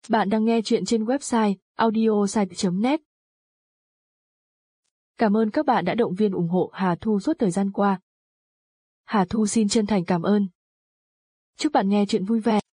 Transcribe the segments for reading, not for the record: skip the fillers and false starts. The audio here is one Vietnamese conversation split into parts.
Bạn đang nghe chuyện trên website audiosite.net. Cảm ơn các bạn đã động viên ủng hộ Hà Thu suốt thời gian qua. Hà Thu xin chân thành cảm ơn. Chúc bạn nghe chuyện vui vẻ.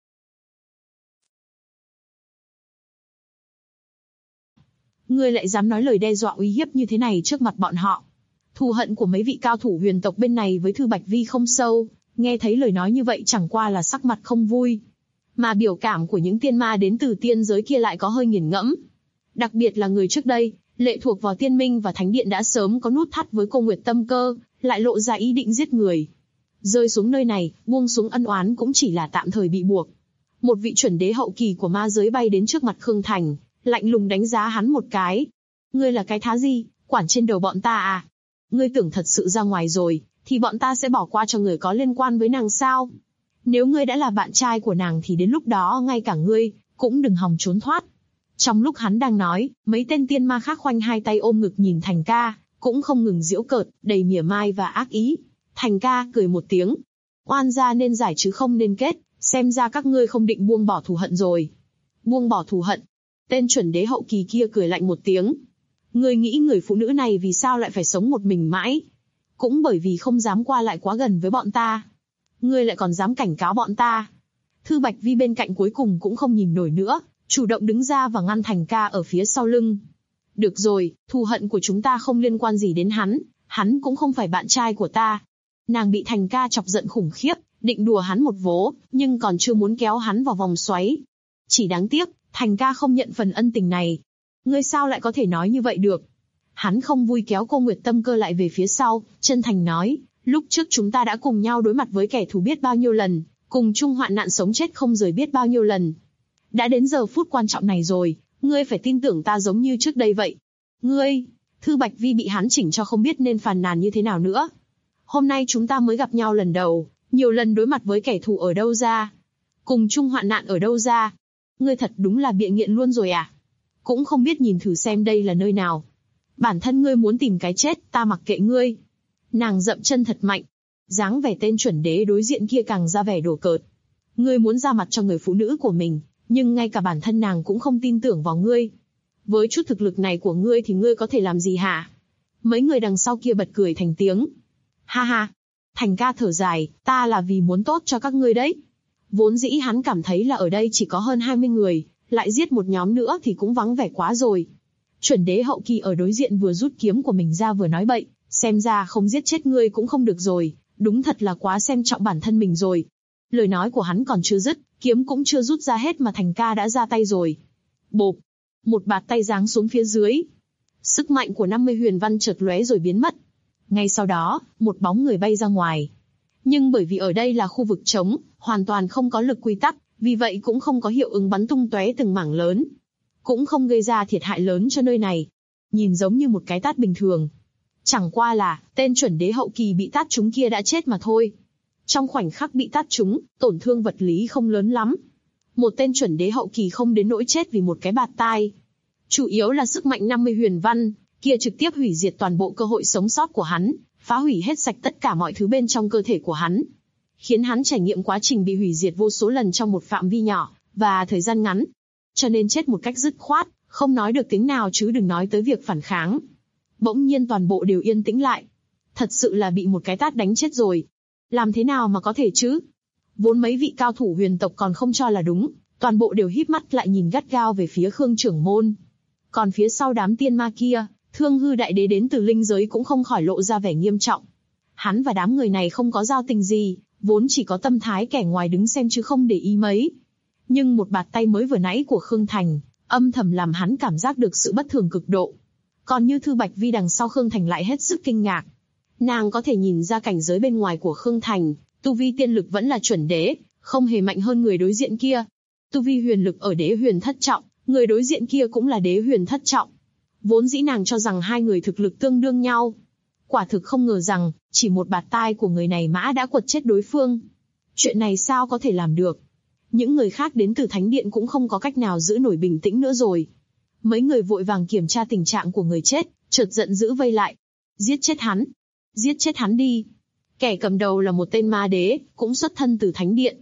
Ngươi lại dám nói lời đe dọa uy hiếp như thế này trước mặt bọn họ. Thù hận của mấy vị cao thủ huyền tộc bên này với Thư Bạch Vi không sâu, nghe thấy lời nói như vậy chẳng qua là sắc mặt không vui. Mà biểu cảm của những tiên ma đến từ tiên giới kia lại có hơi nghiền ngẫm. Đặc biệt là người trước đây, lệ thuộc vào tiên minh và thánh điện đã sớm có nút thắt với cô Nguyệt Tâm Cơ, lại lộ ra ý định giết người. Rơi xuống nơi này, buông xuống ân oán cũng chỉ là tạm thời bị buộc. Một vị chuẩn đế hậu kỳ của ma giới bay đến trước mặt Khương Thành, lạnh lùng đánh giá hắn một cái. Ngươi là cái thá gì, quản trên đầu bọn ta à? Ngươi tưởng thật sự ra ngoài rồi, thì bọn ta sẽ bỏ qua cho người có liên quan với nàng sao? Nếu ngươi đã là bạn trai của nàng thì đến lúc đó ngay cả ngươi, cũng đừng hòng trốn thoát. Trong lúc hắn đang nói, mấy tên tiên ma khác khoanh hai tay ôm ngực nhìn Thành ca, cũng không ngừng giễu cợt, đầy mỉa mai và ác ý. Thành ca cười một tiếng. Oan gia nên giải chứ không nên kết, xem ra các ngươi không định buông bỏ thù hận rồi. Buông bỏ thù hận. Tên chuẩn đế hậu kỳ kia cười lạnh một tiếng. Ngươi nghĩ người phụ nữ này vì sao lại phải sống một mình mãi? Cũng bởi vì không dám qua lại quá gần với bọn ta. Ngươi lại còn dám cảnh cáo bọn ta. Thư Bạch Vi bên cạnh cuối cùng cũng không nhìn nổi nữa, chủ động đứng ra và ngăn Thành ca ở phía sau lưng. Được rồi, thù hận của chúng ta không liên quan gì đến hắn cũng không phải bạn trai của ta. Nàng bị Thành ca chọc giận khủng khiếp, định đùa hắn một vố, nhưng còn chưa muốn kéo hắn vào vòng xoáy. Chỉ đáng tiếc, Thành ca không nhận phần ân tình này. Ngươi sao lại có thể nói như vậy được? Hắn không vui kéo cô Nguyệt Tâm Cơ lại về phía sau, chân thành nói, lúc trước chúng ta đã cùng nhau đối mặt với kẻ thù biết bao nhiêu lần, cùng chung hoạn nạn sống chết không rời biết bao nhiêu lần. Đã đến giờ phút quan trọng này rồi, ngươi phải tin tưởng ta giống như trước đây vậy. Ngươi, Thư Bạch Vi bị hắn chỉnh cho không biết nên phàn nàn như thế nào nữa. Hôm nay chúng ta mới gặp nhau lần đầu, nhiều lần đối mặt với kẻ thù ở đâu ra? Cùng chung hoạn nạn ở đâu ra? Ngươi thật đúng là bịa nghiện luôn rồi à? Cũng không biết nhìn thử xem đây là nơi nào. Bản thân ngươi muốn tìm cái chết, ta mặc kệ ngươi. Nàng dậm chân thật mạnh. Dáng vẻ tên chuẩn đế đối diện kia càng ra vẻ đùa cợt. Ngươi muốn ra mặt cho người phụ nữ của mình, nhưng ngay cả bản thân nàng cũng không tin tưởng vào ngươi. Với chút thực lực này của ngươi thì ngươi có thể làm gì hả? Mấy người đằng sau kia bật cười thành tiếng. Ha ha. Thành ca thở dài, ta là vì muốn tốt cho các ngươi đấy. Vốn dĩ hắn cảm thấy là ở đây chỉ có hơn 20 người, lại giết một nhóm nữa thì cũng vắng vẻ quá rồi. Chuẩn đế hậu kỳ ở đối diện vừa rút kiếm của mình ra vừa nói bậy, xem ra không giết chết ngươi cũng không được rồi, đúng thật là quá xem trọng bản thân mình rồi. Lời nói của hắn còn chưa dứt, kiếm cũng chưa rút ra hết mà Thành ca đã ra tay rồi. Bộp, một bạt tay giáng xuống phía dưới. Sức mạnh của 50 huyền văn chợt lóe rồi biến mất. Ngay sau đó, một bóng người bay ra ngoài. Nhưng bởi vì ở đây là khu vực trống, hoàn toàn không có lực quy tắc, vì vậy cũng không có hiệu ứng bắn tung tóe từng mảng lớn. Cũng không gây ra thiệt hại lớn cho nơi này. Nhìn giống như một cái tát bình thường. Chẳng qua là, tên chuẩn đế hậu kỳ bị tát trúng kia đã chết mà thôi. Trong khoảnh khắc bị tát trúng, tổn thương vật lý không lớn lắm. Một tên chuẩn đế hậu kỳ không đến nỗi chết vì một cái bạt tai. Chủ yếu là sức mạnh 50 huyền văn, kia trực tiếp hủy diệt toàn bộ cơ hội sống sót của hắn, phá hủy hết sạch tất cả mọi thứ bên trong cơ thể của hắn. Khiến hắn trải nghiệm quá trình bị hủy diệt vô số lần trong một phạm vi nhỏ, và thời gian ngắn. Cho nên chết một cách dứt khoát, không nói được tiếng nào chứ đừng nói tới việc phản kháng. Bỗng nhiên toàn bộ đều yên tĩnh lại. Thật sự là bị một cái tát đánh chết rồi. Làm thế nào mà có thể chứ? Vốn mấy vị cao thủ huyền tộc còn không cho là đúng, toàn bộ đều híp mắt lại nhìn gắt gao về phía Khương trưởng môn. Còn phía sau đám tiên ma kia, Thương Hư đại đế đến từ linh giới cũng không khỏi lộ ra vẻ nghiêm trọng. Hắn và đám người này không có giao tình gì, vốn chỉ có tâm thái kẻ ngoài đứng xem chứ không để ý mấy. Nhưng một bạt tay mới vừa nãy của Khương Thành, âm thầm làm hắn cảm giác được sự bất thường cực độ. Còn như Thư Bạch Vi đằng sau Khương Thành lại hết sức kinh ngạc. Nàng có thể nhìn ra cảnh giới bên ngoài của Khương Thành, tu vi tiên lực vẫn là chuẩn đế, không hề mạnh hơn người đối diện kia. Tu vi huyền lực ở đế huyền thất trọng, người đối diện kia cũng là đế huyền thất trọng. Vốn dĩ nàng cho rằng hai người thực lực tương đương nhau. Quả thực không ngờ rằng, chỉ một bạt tai của người này mã đã quật chết đối phương. Chuyện này sao có thể làm được? Những người khác đến từ Thánh Điện cũng không có cách nào giữ nổi bình tĩnh nữa rồi. Mấy người vội vàng kiểm tra tình trạng của người chết, chợt giận dữ vây lại. Giết chết hắn! Giết chết hắn đi! Kẻ cầm đầu là một tên ma đế, cũng xuất thân từ Thánh Điện.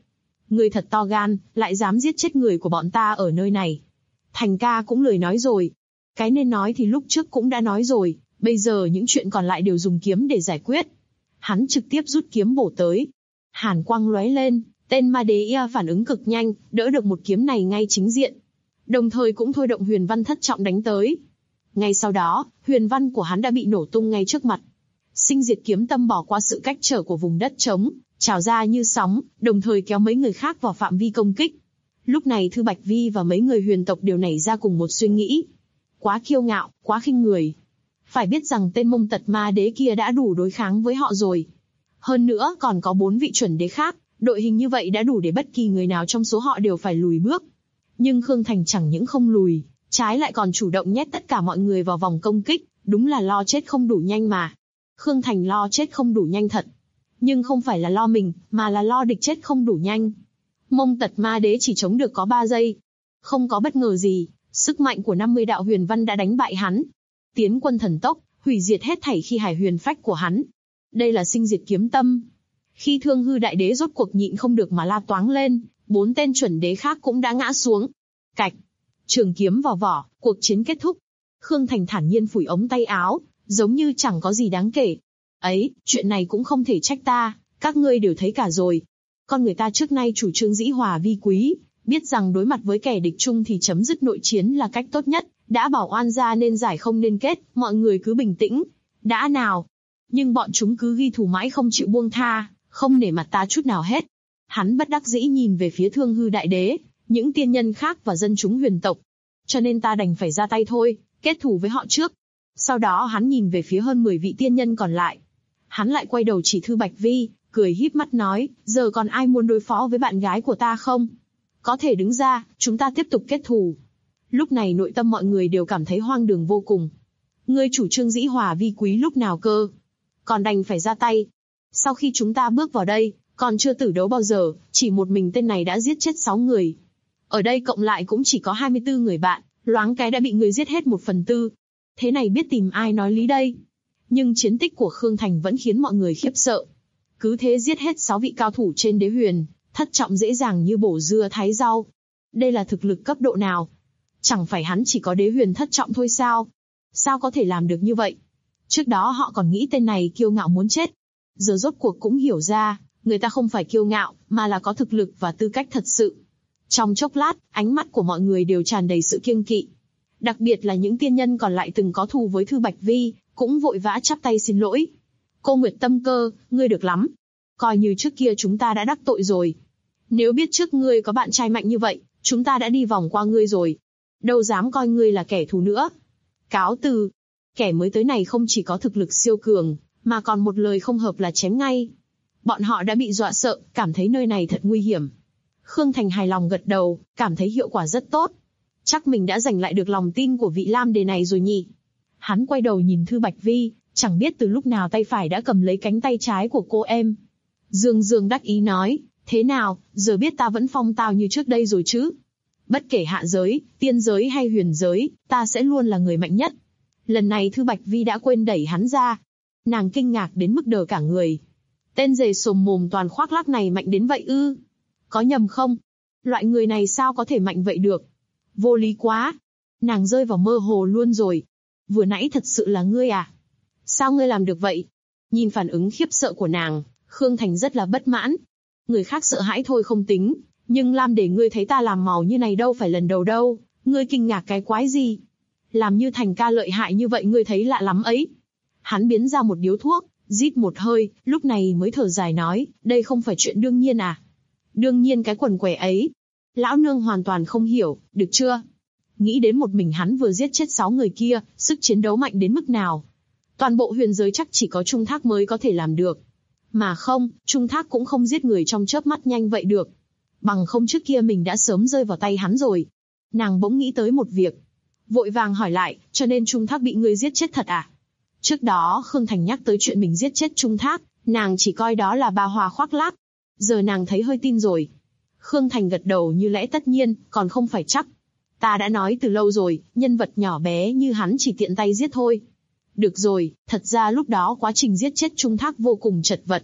Ngươi thật to gan, lại dám giết chết người của bọn ta ở nơi này. Thành ca cũng lười nói rồi. Cái nên nói thì lúc trước cũng đã nói rồi, bây giờ những chuyện còn lại đều dùng kiếm để giải quyết. Hắn trực tiếp rút kiếm bổ tới. Hàn quang lóe lên, tên ma đế ia phản ứng cực nhanh, đỡ được một kiếm này ngay chính diện. Đồng thời cũng thôi động huyền văn thất trọng đánh tới. Ngay sau đó, huyền văn của hắn đã bị nổ tung ngay trước mặt. Sinh diệt kiếm tâm bỏ qua sự cách trở của vùng đất trống, trào ra như sóng, đồng thời kéo mấy người khác vào phạm vi công kích. Lúc này Thư Bạch Vi và mấy người huyền tộc đều nảy ra cùng một suy nghĩ. Quá kiêu ngạo, quá khinh người. Phải biết rằng tên Mông Tật ma đế kia đã đủ đối kháng với họ rồi. Hơn nữa còn có 4 vị chuẩn đế khác, đội hình như vậy đã đủ để bất kỳ người nào trong số họ đều phải lùi bước. Nhưng Khương Thành chẳng những không lùi, trái lại còn chủ động nhét tất cả mọi người vào vòng công kích, đúng là lo chết không đủ nhanh mà. Khương Thành lo chết không đủ nhanh thật. Nhưng không phải là lo mình, mà là lo địch chết không đủ nhanh. Mông Tật ma đế chỉ chống được có 3 giây. Không có bất ngờ gì, sức mạnh của 50 đạo huyền văn đã đánh bại hắn. Tiến quân thần tốc, hủy diệt hết thảy khi hải huyền phách của hắn. Đây là sinh diệt kiếm tâm. Khi Thương Hư đại đế rốt cuộc nhịn không được mà la toáng lên, 4 tên chuẩn đế khác cũng đã ngã xuống. Cạch, trường kiếm vào vỏ, cuộc chiến kết thúc. Khương Thành thản nhiên phủi ống tay áo, giống như chẳng có gì đáng kể. Ấy, chuyện này cũng không thể trách ta, các ngươi đều thấy cả rồi. Con người ta trước nay chủ trương dĩ hòa vi quý, biết rằng đối mặt với kẻ địch chung thì chấm dứt nội chiến là cách tốt nhất, đã bảo oan ra nên giải không nên kết, mọi người cứ bình tĩnh. Đã nào? Nhưng bọn chúng cứ ghi thù mãi không chịu buông tha, không nể mặt ta chút nào hết. Hắn bất đắc dĩ nhìn về phía Thương Hư đại đế, những tiên nhân khác và dân chúng huyền tộc. Cho nên ta đành phải ra tay thôi, kết thù với họ trước. Sau đó hắn nhìn về phía hơn 10 vị tiên nhân còn lại. Hắn lại quay đầu chỉ Thư Bạch Vi, cười híp mắt nói, giờ còn ai muốn đối phó với bạn gái của ta không? Có thể đứng ra, chúng ta tiếp tục kết thù. Lúc này nội tâm mọi người đều cảm thấy hoang đường vô cùng. Ngươi chủ trương dĩ hòa vi quý lúc nào cơ? Còn đành phải ra tay. Sau khi chúng ta bước vào đây, còn chưa tử đấu bao giờ, chỉ một mình tên này đã giết chết 6 người. Ở đây cộng lại cũng chỉ có 24 người bạn, loáng cái đã bị người giết hết 1/4. Thế này biết tìm ai nói lý đây? Nhưng chiến tích của Khương Thành vẫn khiến mọi người khiếp sợ. Cứ thế giết hết 6 vị cao thủ trên đế huyền, thất trọng dễ dàng như bổ dưa thái rau. Đây là thực lực cấp độ nào? Chẳng phải hắn chỉ có đế huyền thất trọng thôi sao? Sao có thể làm được như vậy? Trước đó họ còn nghĩ tên này kiêu ngạo muốn chết. Giờ rốt cuộc cũng hiểu ra, người ta không phải kiêu ngạo, mà là có thực lực và tư cách thật sự. Trong chốc lát, ánh mắt của mọi người đều tràn đầy sự kiêng kỵ. Đặc biệt là những tiên nhân còn lại từng có thù với Thư Bạch Vi, cũng vội vã chắp tay xin lỗi. Cô Nguyệt Tâm Cơ, ngươi được lắm. Coi như trước kia chúng ta đã đắc tội rồi. Nếu biết trước ngươi có bạn trai mạnh như vậy, chúng ta đã đi vòng qua ngươi rồi. Đâu dám coi ngươi là kẻ thù nữa. Cáo từ. Kẻ mới tới này không chỉ có thực lực siêu cường, mà còn một lời không hợp là chém ngay. Bọn họ đã bị dọa sợ, cảm thấy nơi này thật nguy hiểm. Khương Thành hài lòng gật đầu, cảm thấy hiệu quả rất tốt. Chắc mình đã giành lại được lòng tin của vị Lam Đề này rồi nhỉ. Hắn quay đầu nhìn Thư Bạch Vi, chẳng biết từ lúc nào tay phải đã cầm lấy cánh tay trái của cô em. Dương Dương đắc ý nói, thế nào, giờ biết ta vẫn phong tao như trước đây rồi chứ? Bất kể hạ giới, tiên giới hay huyền giới, ta sẽ luôn là người mạnh nhất. Lần này Thư Bạch Vi đã quên đẩy hắn ra. Nàng kinh ngạc đến mức đờ cả người. Tên dề sồm mồm toàn khoác lác này mạnh đến vậy ư? Có nhầm không? Loại người này sao có thể mạnh vậy được? Vô lý quá. Nàng rơi vào mơ hồ luôn rồi. Vừa nãy thật sự là ngươi à? Sao ngươi làm được vậy? Nhìn phản ứng khiếp sợ của nàng, Khương Thành rất là bất mãn. Người khác sợ hãi thôi không tính, nhưng Lam để ngươi thấy ta làm màu như này đâu phải lần đầu đâu, ngươi kinh ngạc cái quái gì? Làm như Thành ca lợi hại như vậy ngươi thấy lạ lắm ấy. Hắn biến ra một điếu thuốc, rít một hơi, lúc này mới thở dài nói, đây không phải chuyện đương nhiên à? Đương nhiên cái quần què ấy. Lão nương hoàn toàn không hiểu, được chưa? Nghĩ đến một mình hắn vừa giết chết 6 người kia, sức chiến đấu mạnh đến mức nào. Toàn bộ huyền giới chắc chỉ có Trung Thác mới có thể làm được. Mà không, Trung Thác cũng không giết người trong chớp mắt nhanh vậy được. Bằng không trước kia mình đã sớm rơi vào tay hắn rồi. Nàng bỗng nghĩ tới một việc. Vội vàng hỏi lại, cho nên Trung Thác bị ngươi giết chết thật à? Trước đó Khương Thành nhắc tới chuyện mình giết chết Trung Thác, nàng chỉ coi đó là ba hoa khoác lác. Giờ nàng thấy hơi tin rồi. Khương Thành gật đầu như lẽ tất nhiên, còn không phải chắc. Ta đã nói từ lâu rồi, nhân vật nhỏ bé như hắn chỉ tiện tay giết thôi. Được rồi, thật ra lúc đó quá trình giết chết Trung Thác vô cùng chật vật.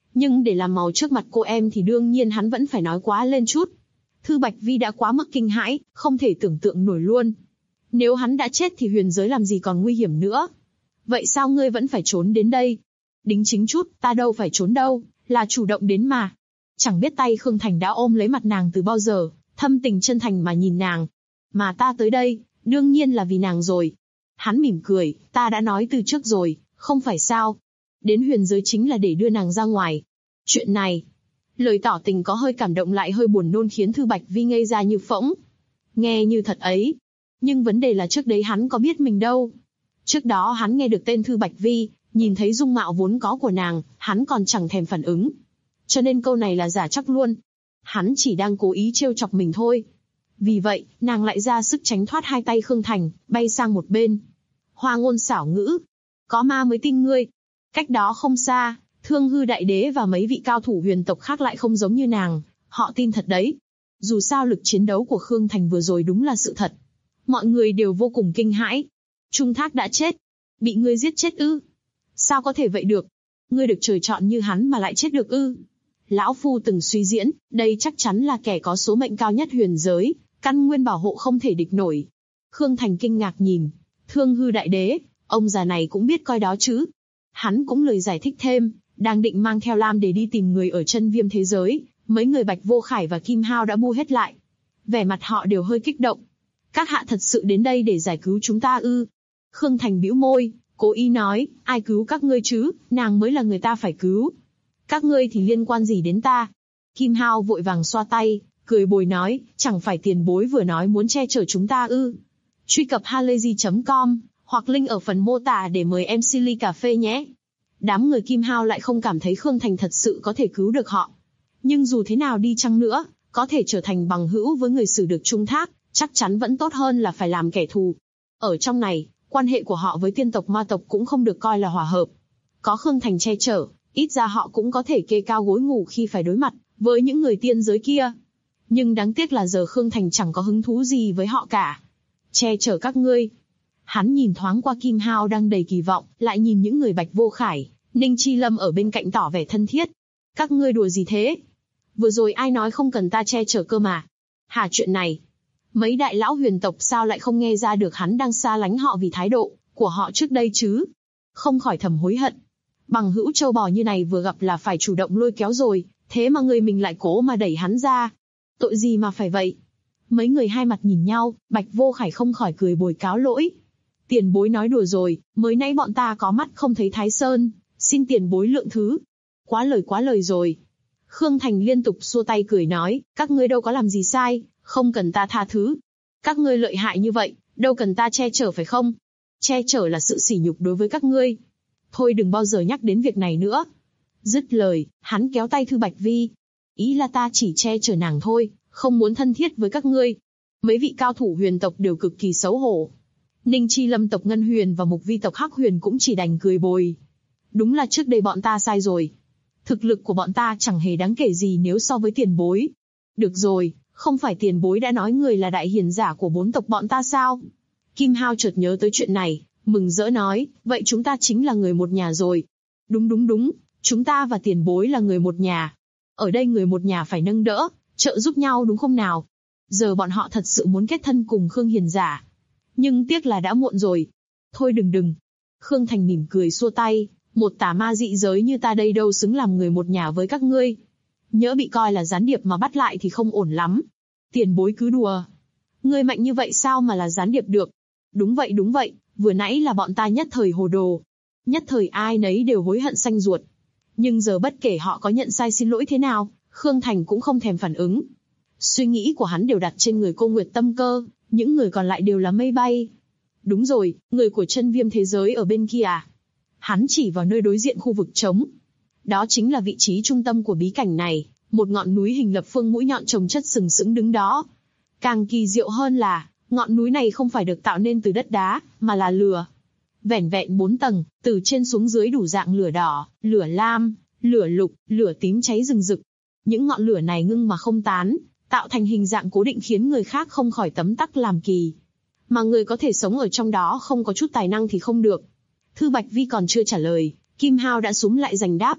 Nhưng để làm màu trước mặt cô em thì đương nhiên hắn vẫn phải nói quá lên chút. Thư Bạch Vi đã quá mức kinh hãi, không thể tưởng tượng nổi luôn. Nếu hắn đã chết thì huyền giới làm gì còn nguy hiểm nữa. Vậy sao ngươi vẫn phải trốn đến đây? Đính chính chút, ta đâu phải trốn đâu, là chủ động đến mà. Chẳng biết tay Khương Thành đã ôm lấy mặt nàng từ bao giờ, thâm tình chân thành mà nhìn nàng. Mà ta tới đây, đương nhiên là vì nàng rồi. Hắn mỉm cười, ta đã nói từ trước rồi, không phải sao. Đến huyền giới chính là để đưa nàng ra ngoài. Chuyện này, lời tỏ tình có hơi cảm động lại hơi buồn nôn khiến Thư Bạch Vi ngây ra như phỗng. Nghe như thật ấy. Nhưng vấn đề là trước đấy hắn có biết mình đâu. Trước đó hắn nghe được tên Thư Bạch Vi, nhìn thấy dung mạo vốn có của nàng, hắn còn chẳng thèm phản ứng. Cho nên câu này là giả chắc luôn. Hắn chỉ đang cố ý trêu chọc mình thôi. Vì vậy, nàng lại ra sức tránh thoát hai tay Khương Thành, bay sang một bên. Hoa ngôn xảo ngữ. Có ma mới tin ngươi. Cách đó không xa, Thương Hư Đại Đế và mấy vị cao thủ huyền tộc khác lại không giống như nàng. Họ tin thật đấy. Dù sao lực chiến đấu của Khương Thành vừa rồi đúng là sự thật. Mọi người đều vô cùng kinh hãi. Trung Thác đã chết. Bị ngươi giết chết ư? Sao có thể vậy được? Ngươi được trời chọn như hắn mà lại chết được ư? Lão Phu từng suy diễn, đây chắc chắn là kẻ có số mệnh cao nhất huyền giới, căn nguyên bảo hộ không thể địch nổi. Khương Thành kinh ngạc nhìn. Thương Hư Đại Đế, ông già này cũng biết coi đó chứ. Hắn cũng lời giải thích thêm, đang định mang theo Lam để đi tìm người ở chân viêm thế giới, mấy người Bạch Vô Khải và Kim Hao đã bu hết lại. Vẻ mặt họ đều hơi kích động. Các hạ thật sự đến đây để giải cứu chúng ta ư? Khương Thành bĩu môi, cố ý nói, ai cứu các ngươi chứ, nàng mới là người ta phải cứu. Các ngươi thì liên quan gì đến ta? Kim Hao vội vàng xoa tay, cười bồi nói, chẳng phải tiền bối vừa nói muốn che chở chúng ta ư? Truy cập halayzi.com, hoặc link ở phần mô tả để mời MC ly cà phê nhé. Đám người Kim Hao lại không cảm thấy Khương Thành thật sự có thể cứu được họ. Nhưng dù thế nào đi chăng nữa, có thể trở thành bằng hữu với người xử được Trung Thác, chắc chắn vẫn tốt hơn là phải làm kẻ thù. Ở trong này, quan hệ của họ với tiên tộc ma tộc cũng không được coi là hòa hợp. Có Khương Thành che chở, ít ra họ cũng có thể kê cao gối ngủ khi phải đối mặt với những người tiên giới kia. Nhưng đáng tiếc là giờ Khương Thành chẳng có hứng thú gì với họ cả. Che chở các ngươi. Hắn nhìn thoáng qua Kim Hao đang đầy kỳ vọng, lại nhìn những người Bạch Vô Khải, Ninh Chi Lâm ở bên cạnh tỏ vẻ thân thiết. Các ngươi đùa gì thế? Vừa rồi ai nói không cần ta che chở cơ mà? Hả, chuyện này, mấy đại lão huyền tộc sao lại không nghe ra được hắn đang xa lánh họ vì thái độ của họ trước đây chứ? Không khỏi thầm hối hận. Bằng hữu trâu bò như này vừa gặp là phải chủ động lôi kéo rồi, thế mà người mình lại cố mà đẩy hắn ra. Tội gì mà phải vậy? Mấy người hai mặt nhìn nhau, Bạch Vô Khải không khỏi cười bồi cáo lỗi. Tiền bối nói đùa rồi, mới nãy bọn ta có mắt không thấy Thái Sơn, xin tiền bối lượng thứ. Quá lời rồi. Khương Thành liên tục xua tay cười nói, các ngươi đâu có làm gì sai, không cần ta tha thứ. Các ngươi lợi hại như vậy, đâu cần ta che chở phải không? Che chở là sự sỉ nhục đối với các ngươi. Thôi đừng bao giờ nhắc đến việc này nữa. Dứt lời, hắn kéo tay Thư Bạch Vi. Ý là ta chỉ che chở nàng thôi, không muốn thân thiết với các ngươi. Mấy vị cao thủ huyền tộc đều cực kỳ xấu hổ. Ninh Chi Lâm tộc Ngân Huyền và Mục Vi tộc Hắc Huyền cũng chỉ đành cười bồi. Đúng là trước đây bọn ta sai rồi. Thực lực của bọn ta chẳng hề đáng kể gì nếu so với tiền bối. Được rồi, không phải tiền bối đã nói người là đại hiền giả của 4 tộc bọn ta sao? Kim Hao chợt nhớ tới chuyện này, mừng rỡ nói, vậy chúng ta chính là người một nhà rồi. Đúng, chúng ta và tiền bối là người một nhà. Ở đây người một nhà phải nâng đỡ, trợ giúp nhau đúng không nào? Giờ bọn họ thật sự muốn kết thân cùng Khương hiền giả. Nhưng tiếc là đã muộn rồi. Thôi đừng. Khương Thành mỉm cười xua tay, một tà ma dị giới như ta đây đâu xứng làm người một nhà với các ngươi. Nhỡ bị coi là gián điệp mà bắt lại thì không ổn lắm. Tiền bối cứ đùa. Ngươi mạnh như vậy sao mà là gián điệp được? Đúng vậy, vừa nãy là bọn ta nhất thời hồ đồ. Nhất thời ai nấy đều hối hận xanh ruột. Nhưng giờ bất kể họ có nhận sai xin lỗi thế nào, Khương Thành cũng không thèm phản ứng. Suy nghĩ của hắn đều đặt trên người cô Nguyệt Tâm Cơ, những người còn lại đều là mây bay. Đúng rồi, người của chân viêm thế giới ở bên kia à? Hắn chỉ vào nơi đối diện khu vực trống. Đó chính là vị trí trung tâm của bí cảnh này, một ngọn núi hình lập phương mũi nhọn chồng chất sừng sững đứng đó. Càng kỳ diệu hơn là, ngọn núi này không phải được tạo nên từ đất đá, mà là lửa. Vẻn vẹn 4 tầng, từ trên xuống dưới đủ dạng lửa đỏ, lửa lam, lửa lục, lửa tím cháy rừng rực. Những ngọn lửa này ngưng mà không tán, tạo thành hình dạng cố định khiến người khác không khỏi tấm tắc làm kỳ. Mà người có thể sống ở trong đó không có chút tài năng thì không được. Thư Bạch Vi còn chưa trả lời, Kim Hao đã súm lại giành đáp.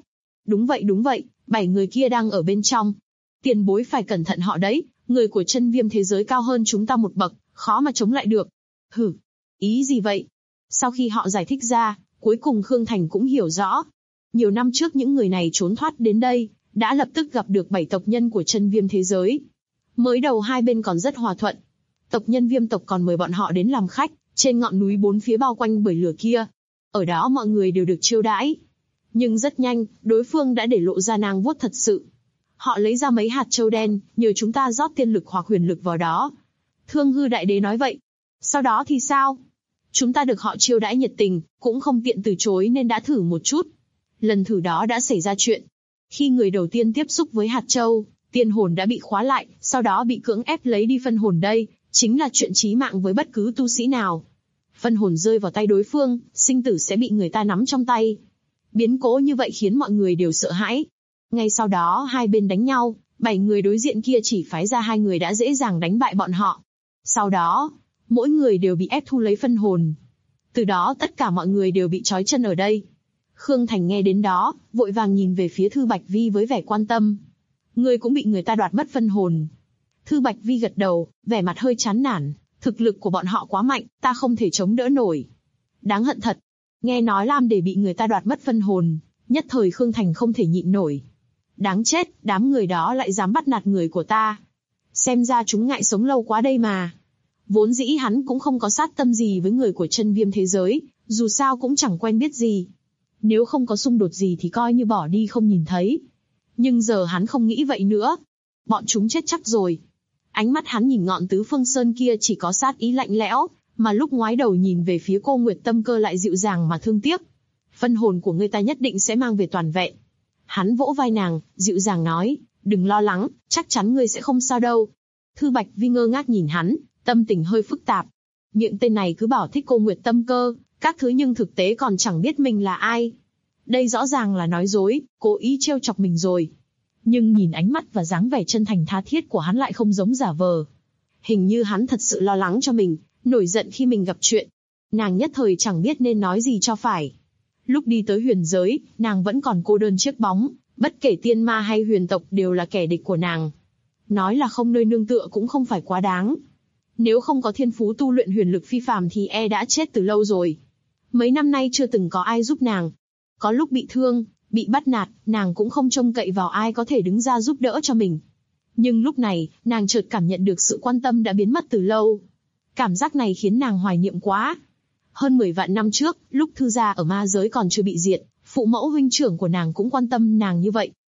Đúng vậy, 7 người kia đang ở bên trong. Tiền bối phải cẩn thận họ đấy, người của chân viêm thế giới cao hơn chúng ta một bậc, khó mà chống lại được. Hử, ý gì vậy? Sau khi họ giải thích ra, cuối cùng Khương Thành cũng hiểu rõ. Nhiều năm trước những người này trốn thoát đến đây, đã lập tức gặp được 7 tộc nhân của chân viêm thế giới. Mới đầu hai bên còn rất hòa thuận. Tộc nhân Viêm tộc còn mời bọn họ đến làm khách, trên ngọn núi bốn phía bao quanh bởi lửa kia. Ở đó mọi người đều được chiêu đãi. Nhưng rất nhanh, đối phương đã để lộ ra nang vuốt thật sự. Họ lấy ra mấy hạt châu đen, nhờ chúng ta rót tiên lực hoặc huyền lực vào đó. Thương Hư Đại Đế nói vậy. Sau đó thì sao? Chúng ta được họ chiêu đãi nhiệt tình, cũng không tiện từ chối nên đã thử một chút. Lần thử đó đã xảy ra chuyện. Khi người đầu tiên tiếp xúc với hạt châu, tiên hồn đã bị khóa lại, sau đó bị cưỡng ép lấy đi phân hồn đây, chính là chuyện chí mạng với bất cứ tu sĩ nào. Phân hồn rơi vào tay đối phương, sinh tử sẽ bị người ta nắm trong tay. Biến cố như vậy khiến mọi người đều sợ hãi. Ngay sau đó hai bên đánh nhau, 7 người đối diện kia chỉ phái ra 2 người đã dễ dàng đánh bại bọn họ. Sau đó, mỗi người đều bị ép thu lấy phân hồn. Từ đó tất cả mọi người đều bị trói chân ở đây. Khương Thành nghe đến đó, vội vàng nhìn về phía Thư Bạch Vi với vẻ quan tâm. Ngươi cũng bị người ta đoạt mất phân hồn. Thư Bạch Vi gật đầu, vẻ mặt hơi chán nản. Thực lực của bọn họ quá mạnh, ta không thể chống đỡ nổi. Đáng hận thật. Nghe nói Lam để bị người ta đoạt mất phân hồn, nhất thời Khương Thành không thể nhịn nổi. Đáng chết, đám người đó lại dám bắt nạt người của ta. Xem ra chúng ngại sống lâu quá đây mà. Vốn dĩ hắn cũng không có sát tâm gì với người của chân viêm thế giới, dù sao cũng chẳng quen biết gì. Nếu không có xung đột gì thì coi như bỏ đi không nhìn thấy. Nhưng giờ hắn không nghĩ vậy nữa. Bọn chúng chết chắc rồi. Ánh mắt hắn nhìn ngọn tứ phương sơn kia chỉ có sát ý lạnh lẽo, mà lúc ngoái đầu nhìn về phía cô Nguyệt Tâm Cơ lại dịu dàng mà thương tiếc. Phân hồn của ngươi ta nhất định sẽ mang về toàn vẹn. Hắn vỗ vai nàng, dịu dàng nói, đừng lo lắng, chắc chắn ngươi sẽ không sao đâu. Thư Bạch Vi ngơ ngác nhìn hắn, tâm tình hơi phức tạp. Miệng tên này cứ bảo thích cô Nguyệt Tâm Cơ, các thứ nhưng thực tế còn chẳng biết mình là ai. Đây rõ ràng là nói dối, cố ý trêu chọc mình rồi. Nhưng nhìn ánh mắt và dáng vẻ chân thành tha thiết của hắn lại không giống giả vờ. Hình như hắn thật sự lo lắng cho mình, nổi giận khi mình gặp chuyện. Nàng nhất thời chẳng biết nên nói gì cho phải. Lúc đi tới huyền giới, nàng vẫn còn cô đơn chiếc bóng, bất kể tiên ma hay huyền tộc đều là kẻ địch của nàng. Nói là không nơi nương tựa cũng không phải quá đáng. Nếu không có thiên phú tu luyện huyền lực phi phàm thì đã chết từ lâu rồi. Mấy năm nay chưa từng có ai giúp nàng. Có lúc bị thương, bị bắt nạt, nàng cũng không trông cậy vào ai có thể đứng ra giúp đỡ cho mình. Nhưng lúc này, nàng chợt cảm nhận được sự quan tâm đã biến mất từ lâu. Cảm giác này khiến nàng hoài niệm quá. Hơn 10 vạn năm trước, lúc Thư gia ở ma giới còn chưa bị diệt, phụ mẫu huynh trưởng của nàng cũng quan tâm nàng như vậy.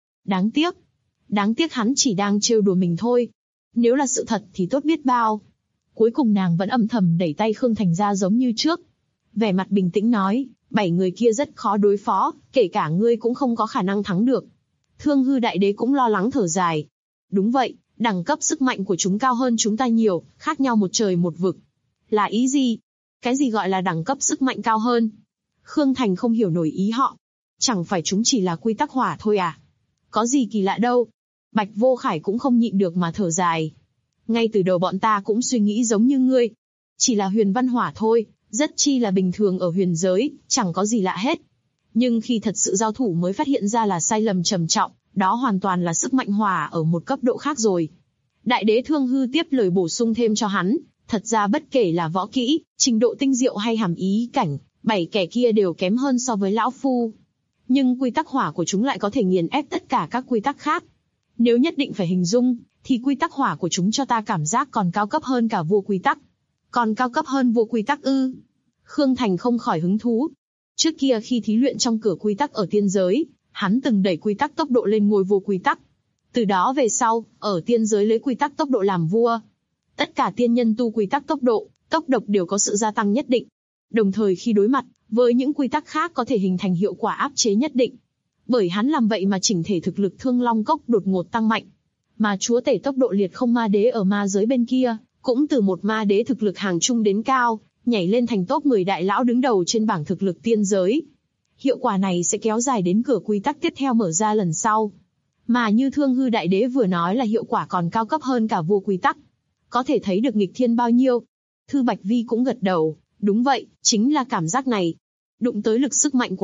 Đáng tiếc hắn chỉ đang trêu đùa mình thôi. Nếu là sự thật thì tốt biết bao. Cuối cùng nàng vẫn âm thầm đẩy tay Khương Thành ra giống như trước. Vẻ mặt bình tĩnh nói, 7 người kia rất khó đối phó, kể cả ngươi cũng không có khả năng thắng được. Thương Hư Đại Đế cũng lo lắng thở dài. Đúng vậy, đẳng cấp sức mạnh của chúng cao hơn chúng ta nhiều, khác nhau một trời một vực. Là ý gì? Cái gì gọi là đẳng cấp sức mạnh cao hơn? Khương Thành không hiểu nổi ý họ. Chẳng phải chúng chỉ là quy tắc hỏa thôi à? Có gì kỳ lạ đâu. Bạch Vô Khải cũng không nhịn được mà thở dài. Ngay từ đầu bọn ta cũng suy nghĩ giống như ngươi. Chỉ là huyền văn hỏa thôi, rất chi là bình thường ở huyền giới, chẳng có gì lạ hết. Nhưng khi thật sự giao thủ mới phát hiện ra là sai lầm trầm trọng, đó hoàn toàn là sức mạnh hỏa ở một cấp độ khác rồi. Đại đế Thương Hư tiếp lời bổ sung thêm cho hắn, thật ra bất kể là võ kỹ, trình độ tinh diệu hay hàm ý cảnh, 7 kẻ kia đều kém hơn so với lão phu. Nhưng quy tắc hỏa của chúng lại có thể nghiền ép tất cả các quy tắc khác. Nếu nhất định phải hình dung, thì quy tắc hỏa của chúng cho ta cảm giác còn cao cấp hơn cả vua quy tắc. Còn cao cấp hơn vua quy tắc ư? Khương Thành không khỏi hứng thú. Trước kia khi thí luyện trong cửa quy tắc ở tiên giới, hắn từng đẩy quy tắc tốc độ lên ngôi vua quy tắc. Từ đó về sau, ở tiên giới lấy quy tắc tốc độ làm vua. Tất cả tiên nhân tu quy tắc tốc độ, tốc độc đều có sự gia tăng nhất định. Đồng thời khi đối mặt với những quy tắc khác có thể hình thành hiệu quả áp chế nhất định. Bởi hắn làm vậy mà chỉnh thể thực lực Thương Long Cốc đột ngột tăng mạnh. Mà chúa tể tốc độ Liệt Không Ma Đế ở ma giới bên kia, cũng từ một ma đế thực lực hàng trung đến cao, nhảy lên thành top 10 đại lão đứng đầu trên bảng thực lực tiên giới. Hiệu quả này sẽ kéo dài đến cửa quy tắc tiếp theo mở ra lần sau. Mà như Thương Hư Đại Đế vừa nói là hiệu quả còn cao cấp hơn cả vua quy tắc. Có thể thấy được nghịch thiên bao nhiêu. Thư Bạch Vi cũng gật đầu, đúng vậy, chính là cảm giác này. Đụng tới lực sức mạnh của họ,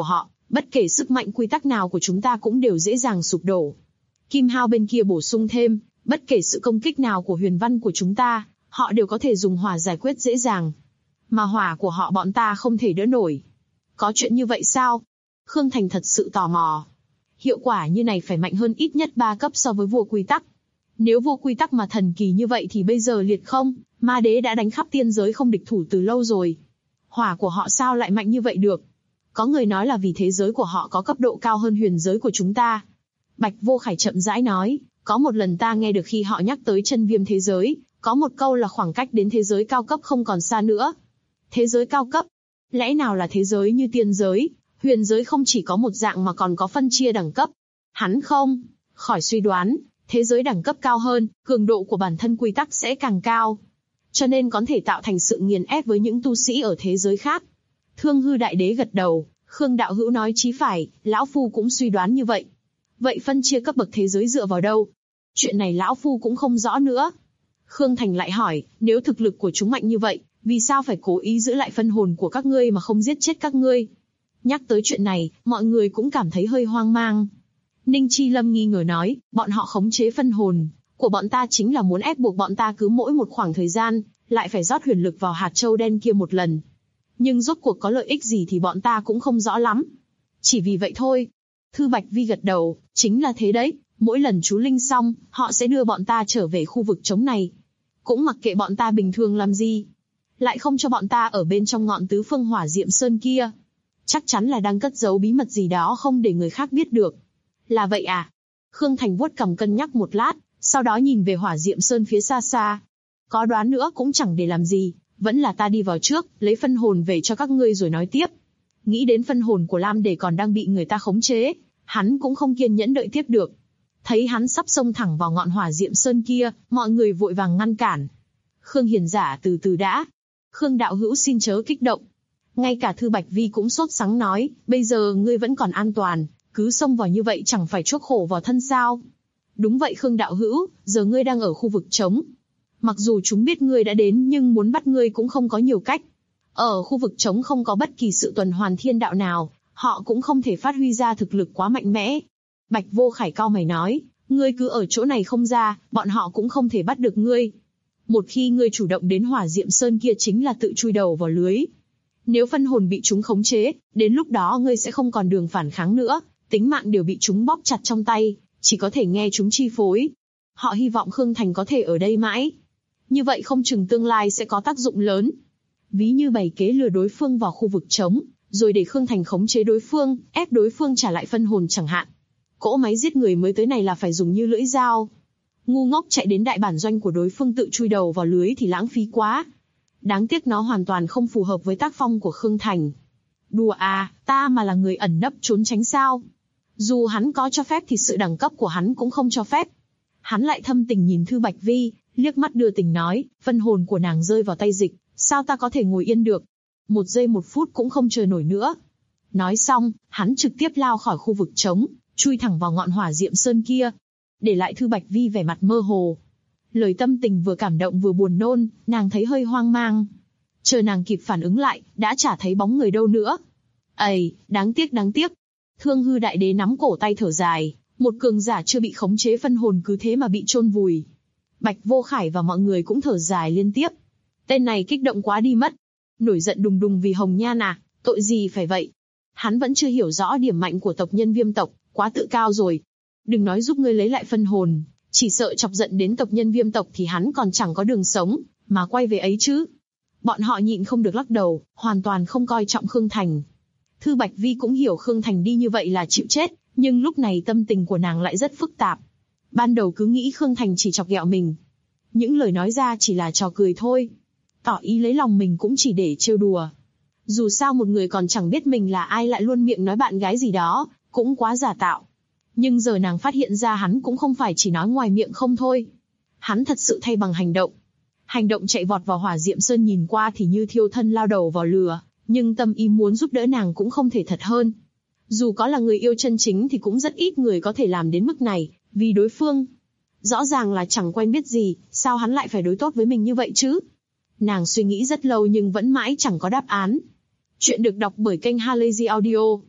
Bất kể sức mạnh quy tắc nào của chúng ta cũng đều dễ dàng sụp đổ. Kim Hao bên kia bổ sung thêm, bất kể sự công kích nào của huyền văn của chúng ta, họ đều có thể dùng hỏa giải quyết dễ dàng. Mà hỏa của họ bọn ta không thể đỡ nổi. Có chuyện như vậy sao? Khương Thành thật sự tò mò. Hiệu quả như này phải mạnh hơn ít nhất 3 cấp so với vua quy tắc. Nếu vua quy tắc mà thần kỳ như vậy thì bây giờ liệt không, ma đế đã đánh khắp tiên giới không địch thủ từ lâu rồi. Hỏa của họ sao lại mạnh như vậy được? Có người nói là vì thế giới của họ có cấp độ cao hơn huyền giới của chúng ta. Bạch Vô Khải chậm rãi nói, có một lần ta nghe được khi họ nhắc tới chân viêm thế giới, có một câu là khoảng cách đến thế giới cao cấp không còn xa nữa. Thế giới cao cấp? Lẽ nào là thế giới như tiên giới, huyền giới không chỉ có một dạng mà còn có phân chia đẳng cấp? Hắn không khỏi suy đoán, thế giới đẳng cấp cao hơn, cường độ của bản thân quy tắc sẽ càng cao. Cho nên có thể tạo thành sự nghiền ép với những tu sĩ ở thế giới khác. Thương Hư Đại Đế gật đầu, Khương đạo hữu nói chí phải, lão phu cũng suy đoán như vậy. Vậy phân chia cấp bậc thế giới dựa vào đâu? Chuyện này lão phu cũng không rõ nữa. Khương Thành lại hỏi, nếu thực lực của chúng mạnh như vậy, vì sao phải cố ý giữ lại phân hồn của các ngươi mà không giết chết các ngươi? Nhắc tới chuyện này, mọi người cũng cảm thấy hơi hoang mang. Ninh Chi Lâm nghi ngờ nói, bọn họ khống chế phân hồn của bọn ta chính là muốn ép buộc bọn ta cứ mỗi một khoảng thời gian, lại phải rót huyền lực vào hạt châu đen kia một lần. Nhưng rốt cuộc có lợi ích gì thì bọn ta cũng không rõ lắm. Chỉ vì vậy thôi. Thư Bạch Vi gật đầu, chính là thế đấy, mỗi lần chú linh xong, họ sẽ đưa bọn ta trở về khu vực trống này. Cũng mặc kệ bọn ta bình thường làm gì. Lại không cho bọn ta ở bên trong ngọn tứ phương hỏa diệm sơn kia. Chắc chắn là đang cất giấu bí mật gì đó không để người khác biết được. Là vậy à? Khương Thành vuốt cằm cân nhắc một lát, sau đó nhìn về hỏa diệm sơn phía xa xa. Có đoán nữa cũng chẳng để làm gì, vẫn là ta đi vào trước, lấy phân hồn về cho các ngươi rồi nói tiếp. Nghĩ đến phân hồn của Lam Đề còn đang bị người ta khống chế, hắn cũng không kiên nhẫn đợi tiếp được. Thấy hắn sắp xông thẳng vào ngọn hỏa diệm sơn kia, mọi người vội vàng ngăn cản. Khương hiền giả từ từ đã. Khương đạo hữu xin chớ kích động. Ngay cả Thư Bạch Vi cũng sốt sắng nói, bây giờ ngươi vẫn còn an toàn, cứ xông vào như vậy chẳng phải chuốc khổ vào thân sao? Đúng vậy Khương đạo hữu, giờ ngươi đang ở khu vực trống. Mặc dù chúng biết ngươi đã đến nhưng muốn bắt ngươi cũng không có nhiều cách. Ở khu vực trống không có bất kỳ sự tuần hoàn thiên đạo nào, họ cũng không thể phát huy ra thực lực quá mạnh mẽ. Bạch Vô Khải cau mày nói, ngươi cứ ở chỗ này không ra, bọn họ cũng không thể bắt được ngươi. Một khi ngươi chủ động đến hỏa diệm sơn kia chính là tự chui đầu vào lưới. Nếu phân hồn bị chúng khống chế, đến lúc đó ngươi sẽ không còn đường phản kháng nữa, tính mạng đều bị chúng bóp chặt trong tay, chỉ có thể nghe chúng chi phối. Họ hy vọng Khương Thành có thể ở đây mãi. Như vậy không chừng tương lai sẽ có tác dụng lớn. Ví như bày kế lừa đối phương vào khu vực trống, rồi để Khương Thành khống chế đối phương, ép đối phương trả lại phân hồn chẳng hạn. Cỗ máy giết người mới tới này là phải dùng như lưỡi dao. Ngu ngốc chạy đến đại bản doanh của đối phương tự chui đầu vào lưới thì lãng phí quá. Đáng tiếc nó hoàn toàn không phù hợp với tác phong của Khương Thành. Đùa à, ta mà là người ẩn nấp trốn tránh sao? Dù hắn có cho phép thì sự đẳng cấp của hắn cũng không cho phép. Hắn lại thâm tình nhìn Thư Bạch Vi, liếc mắt đưa tình nói, phân hồn của nàng rơi vào tay dịch, sao ta có thể ngồi yên được? 1 giây 1 phút cũng không chờ nổi nữa. Nói xong, hắn trực tiếp lao khỏi khu vực trống, chui thẳng vào ngọn hỏa diệm sơn kia. Để lại Thư Bạch Vi vẻ mặt mơ hồ. Lời tâm tình vừa cảm động vừa buồn nôn, nàng thấy hơi hoang mang. Chờ nàng kịp phản ứng lại, đã chả thấy bóng người đâu nữa. Ây, đáng tiếc đáng tiếc. Thương Hư Đại Đế nắm cổ tay thở dài, một cường giả chưa bị khống chế phân hồn cứ thế mà bị chôn vùi. Bạch Vô Khải và mọi người cũng thở dài liên tiếp. Tên này kích động quá đi mất. Nổi giận đùng đùng vì Hồng Nhan à, tội gì phải vậy? Hắn vẫn chưa hiểu rõ điểm mạnh của tộc nhân Viêm tộc, quá tự cao rồi. Đừng nói giúp ngươi lấy lại phân hồn, chỉ sợ chọc giận đến tộc nhân Viêm tộc thì hắn còn chẳng có đường sống, mà quay về ấy chứ. Bọn họ nhịn không được lắc đầu, hoàn toàn không coi trọng Khương Thành. Thư Bạch Vi cũng hiểu Khương Thành đi như vậy là chịu chết, nhưng lúc này tâm tình của nàng lại rất phức tạp. Ban đầu cứ nghĩ Khương Thành chỉ chọc ghẹo mình. Những lời nói ra chỉ là trò cười thôi. Tỏ ý lấy lòng mình cũng chỉ để trêu đùa. Dù sao một người còn chẳng biết mình là ai lại luôn miệng nói bạn gái gì đó, cũng quá giả tạo. Nhưng giờ nàng phát hiện ra hắn cũng không phải chỉ nói ngoài miệng không thôi. Hắn thật sự thay bằng hành động. Hành động chạy vọt vào hỏa diệm sơn nhìn qua thì như thiêu thân lao đầu vào lửa, nhưng tâm ý muốn giúp đỡ nàng cũng không thể thật hơn. Dù có là người yêu chân chính thì cũng rất ít người có thể làm đến mức này, vì đối phương. Rõ ràng là chẳng quen biết gì, sao hắn lại phải đối tốt với mình như vậy chứ? Nàng suy nghĩ rất lâu nhưng vẫn mãi chẳng có đáp án. Chuyện được đọc bởi kênh Halazy Audio.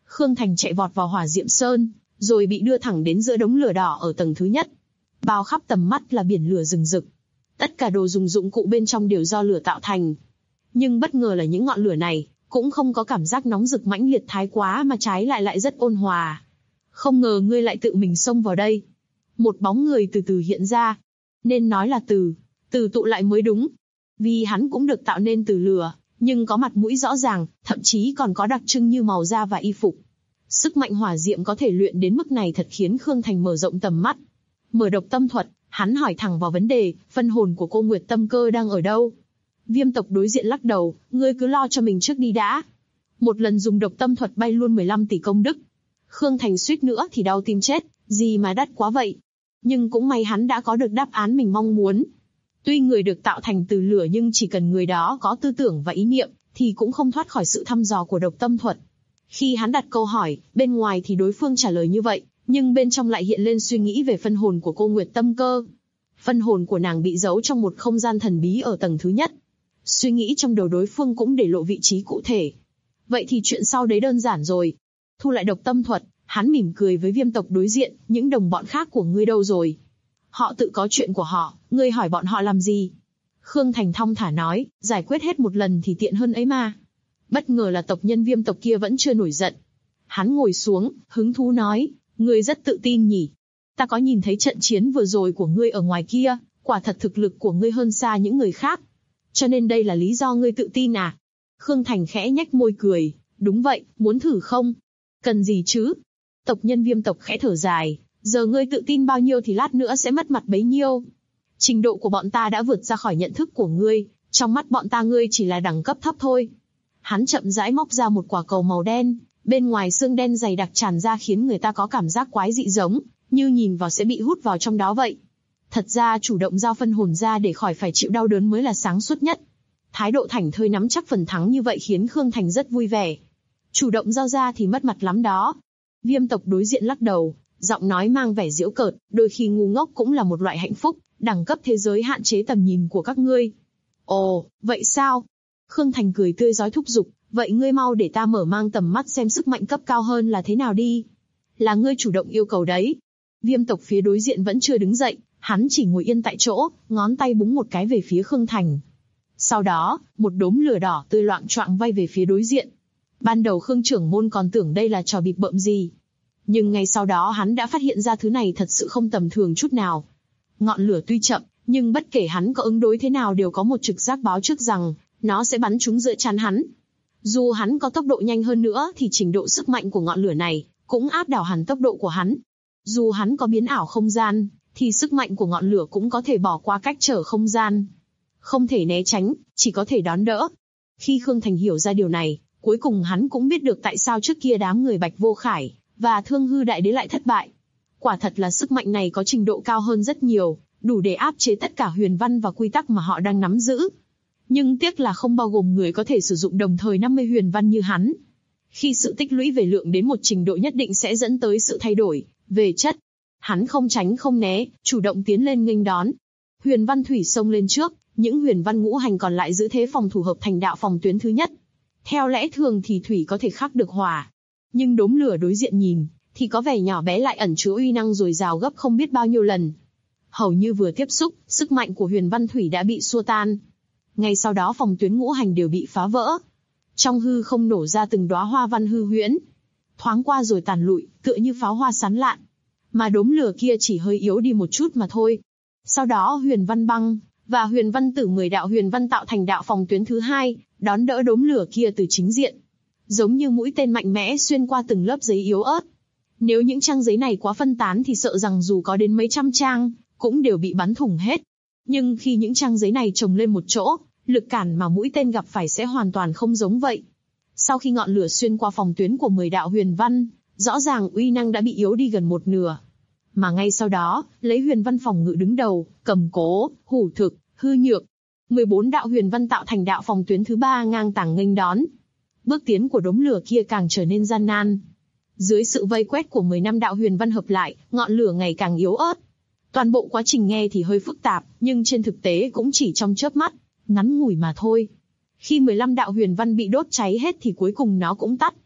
Khương Thành chạy vọt vào Hỏa Diệm Sơn, rồi bị đưa thẳng đến giữa đống lửa đỏ ở tầng thứ nhất. Bao khắp tầm mắt là biển lửa rừng rực. Tất cả đồ dùng dụng cụ bên trong đều do lửa tạo thành. Nhưng bất ngờ là những ngọn lửa này cũng không có cảm giác nóng rực mãnh liệt thái quá, mà trái lại rất ôn hòa. Không ngờ ngươi lại tự mình xông vào đây. Một bóng người từ từ hiện ra. Nên nói là từ tụ lại mới đúng. Vì hắn cũng được tạo nên từ lửa, nhưng có mặt mũi rõ ràng, thậm chí còn có đặc trưng như màu da và y phục. Sức mạnh hỏa diệm có thể luyện đến mức này thật khiến Khương Thành mở rộng tầm mắt. Mở độc tâm thuật, hắn hỏi thẳng vào vấn đề, phân hồn của cô Nguyệt Tâm Cơ đang ở đâu? Viêm tộc đối diện lắc đầu, ngươi cứ lo cho mình trước đi đã. Một lần dùng độc tâm thuật bay luôn 15 tỷ công đức. Khương Thành suýt nữa thì đau tim chết, gì mà đắt quá vậy. Nhưng cũng may hắn đã có được đáp án mình mong muốn. Tuy người được tạo thành từ lửa nhưng chỉ cần người đó có tư tưởng và ý niệm, thì cũng không thoát khỏi sự thăm dò của độc tâm thuật. Khi hắn đặt câu hỏi, bên ngoài thì đối phương trả lời như vậy, nhưng bên trong lại hiện lên suy nghĩ về phân hồn của cô Nguyệt Tâm Cơ. Phân hồn của nàng bị giấu trong một không gian thần bí ở tầng thứ nhất. Suy nghĩ trong đầu đối phương cũng để lộ vị trí cụ thể. Vậy thì chuyện sau đấy đơn giản rồi. Thu lại độc tâm thuật, hắn mỉm cười với Viêm tộc đối diện, những đồng bọn khác của ngươi đâu rồi? Họ tự có chuyện của họ, ngươi hỏi bọn họ làm gì? Khương Thành thong thả nói, giải quyết hết một lần thì tiện hơn ấy mà. Bất ngờ là tộc nhân Viêm tộc kia vẫn chưa nổi giận. Hắn ngồi xuống, hứng thú nói, ngươi rất tự tin nhỉ? Ta có nhìn thấy trận chiến vừa rồi của ngươi ở ngoài kia, quả thật thực lực của ngươi hơn xa những người khác. Cho nên đây là lý do ngươi tự tin à? Khương Thành khẽ nhếch môi cười, đúng vậy, muốn thử không? Cần gì chứ? Tộc nhân Viêm tộc khẽ thở dài, giờ ngươi tự tin bao nhiêu thì lát nữa sẽ mất mặt bấy nhiêu. Trình độ của bọn ta đã vượt ra khỏi nhận thức của ngươi, trong mắt bọn ta ngươi chỉ là đẳng cấp thấp thôi. Hắn chậm rãi móc ra một quả cầu màu đen, bên ngoài xương đen dày đặc tràn ra khiến người ta có cảm giác quái dị giống, như nhìn vào sẽ bị hút vào trong đó vậy. Thật ra chủ động giao phân hồn ra để khỏi phải chịu đau đớn mới là sáng suốt nhất. Thái độ thảnh thơi nắm chắc phần thắng như vậy khiến Khương Thành rất vui vẻ. Chủ động giao ra thì mất mặt lắm đó. Viêm tộc đối diện lắc đầu, giọng nói mang vẻ giễu cợt, đôi khi ngu ngốc cũng là một loại hạnh phúc, đẳng cấp thế giới hạn chế tầm nhìn của các ngươi. Ồ, vậy sao? Khương Thành cười tươi rói thúc giục, vậy ngươi mau để ta mở mang tầm mắt xem sức mạnh cấp cao hơn là thế nào đi. Là ngươi chủ động yêu cầu đấy. Viêm tộc phía đối diện vẫn chưa đứng dậy, hắn chỉ ngồi yên tại chỗ, ngón tay búng một cái về phía Khương Thành. Sau đó, một đốm lửa đỏ tươi loạng choạng vay về phía đối diện. Ban đầu Khương trưởng môn còn tưởng đây là trò bịp bợm gì. Nhưng ngay sau đó hắn đã phát hiện ra thứ này thật sự không tầm thường chút nào. Ngọn lửa tuy chậm, nhưng bất kể hắn có ứng đối thế nào đều có một trực giác báo trước rằng nó sẽ bắn trúng giữa trán hắn. Dù hắn có tốc độ nhanh hơn nữa thì trình độ sức mạnh của ngọn lửa này cũng áp đảo hẳn tốc độ của hắn. Dù hắn có biến ảo không gian, thì sức mạnh của ngọn lửa cũng có thể bỏ qua cách trở không gian. Không thể né tránh, chỉ có thể đón đỡ. Khi Khương Thành hiểu ra điều này, cuối cùng hắn cũng biết được tại sao trước kia đám người Bạch Vô Khải và Thương Hư Đại Đế lại thất bại. Quả thật là sức mạnh này có trình độ cao hơn rất nhiều, đủ để áp chế tất cả huyền văn và quy tắc mà họ đang nắm giữ. Nhưng tiếc là không bao gồm người có thể sử dụng đồng thời 50 huyền văn như hắn. Khi sự tích lũy về lượng đến một trình độ nhất định sẽ dẫn tới sự thay đổi về chất. Hắn không tránh không né, chủ động tiến lên nghênh đón. Huyền văn thủy xông lên trước, những huyền văn ngũ hành còn lại giữ thế phòng thủ hợp thành đạo phòng tuyến thứ nhất. Theo lẽ thường thì thủy có thể khắc được hỏa, nhưng đốm lửa đối diện nhìn thì có vẻ nhỏ bé lại ẩn chứa uy năng dồi dào gấp không biết bao nhiêu lần. Hầu như vừa tiếp xúc, sức mạnh của huyền văn thủy đã bị xua tan. Ngay sau đó phòng tuyến ngũ hành đều bị phá vỡ. Trong hư không nổ ra từng đóa hoa văn hư huyễn, thoáng qua rồi tàn lụi, tựa như pháo hoa sán lạn. Mà đốm lửa kia chỉ hơi yếu đi một chút mà thôi. Sau đó huyền văn băng và huyền văn tử 10 đạo huyền văn tạo thành đạo phòng tuyến thứ hai, đón đỡ đốm lửa kia từ chính diện. Giống như mũi tên mạnh mẽ xuyên qua từng lớp giấy yếu ớt. Nếu những trang giấy này quá phân tán thì sợ rằng dù có đến mấy trăm trang, cũng đều bị bắn thủng hết. Nhưng khi những trang giấy này chồng lên một chỗ, lực cản mà mũi tên gặp phải sẽ hoàn toàn không giống vậy. Sau khi ngọn lửa xuyên qua phòng tuyến của 10 đạo huyền văn, rõ ràng uy năng đã bị yếu đi gần một nửa. Mà ngay sau đó, lấy huyền văn phòng ngự đứng đầu, cầm cố, hủ thực, hư nhược. 14 đạo huyền văn tạo thành đạo phòng tuyến thứ 3 ngang tàng nghênh đón. Bước tiến của đốm lửa kia càng trở nên gian nan. Dưới sự vây quét của 15 đạo huyền văn hợp lại, ngọn lửa ngày càng yếu ớt. Toàn bộ quá trình nghe thì hơi phức tạp, nhưng trên thực tế cũng chỉ trong chớp mắt, ngắn ngủi mà thôi. Khi 15 đạo huyền văn bị đốt cháy hết thì cuối cùng nó cũng tắt.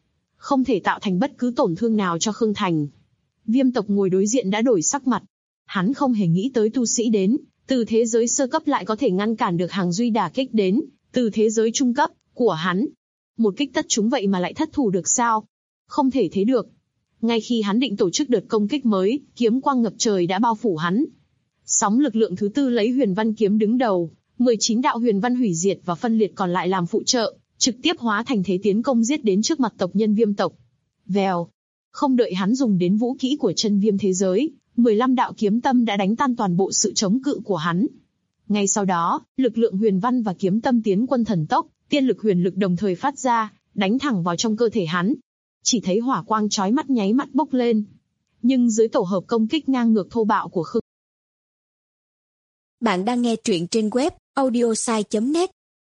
không thể tạo thành bất cứ tổn thương nào cho Khương Thành. Viêm tộc ngồi đối diện đã đổi sắc mặt. Hắn không hề nghĩ tới tu sĩ đến từ thế giới sơ cấp lại có thể ngăn cản được hàng duy đả kích đến từ thế giới trung cấp của hắn. Một kích tất chúng vậy mà lại thất thủ được sao? Không thể thế được. Ngay khi hắn định tổ chức đợt công kích mới, kiếm quang ngập trời đã bao phủ hắn. Sóng lực lượng thứ tư lấy huyền văn kiếm đứng đầu, 19 đạo huyền văn hủy diệt và phân liệt còn lại làm phụ trợ, trực tiếp hóa thành thế tiến công giết đến trước mặt tộc nhân Viêm tộc. Vèo. Không đợi hắn dùng đến vũ kỹ của chân Viêm thế giới, 15 đạo kiếm tâm đã đánh tan toàn bộ sự chống cự của hắn. Ngay sau đó, lực lượng huyền văn và kiếm tâm tiến quân thần tốc, tiên lực huyền lực đồng thời phát ra, đánh thẳng vào trong cơ thể hắn. Chỉ thấy hỏa quang chói mắt nháy mắt bốc lên. Nhưng dưới tổ hợp công kích ngang ngược thô bạo của Khương Bạn đang nghe truyện trên web audiosai.net.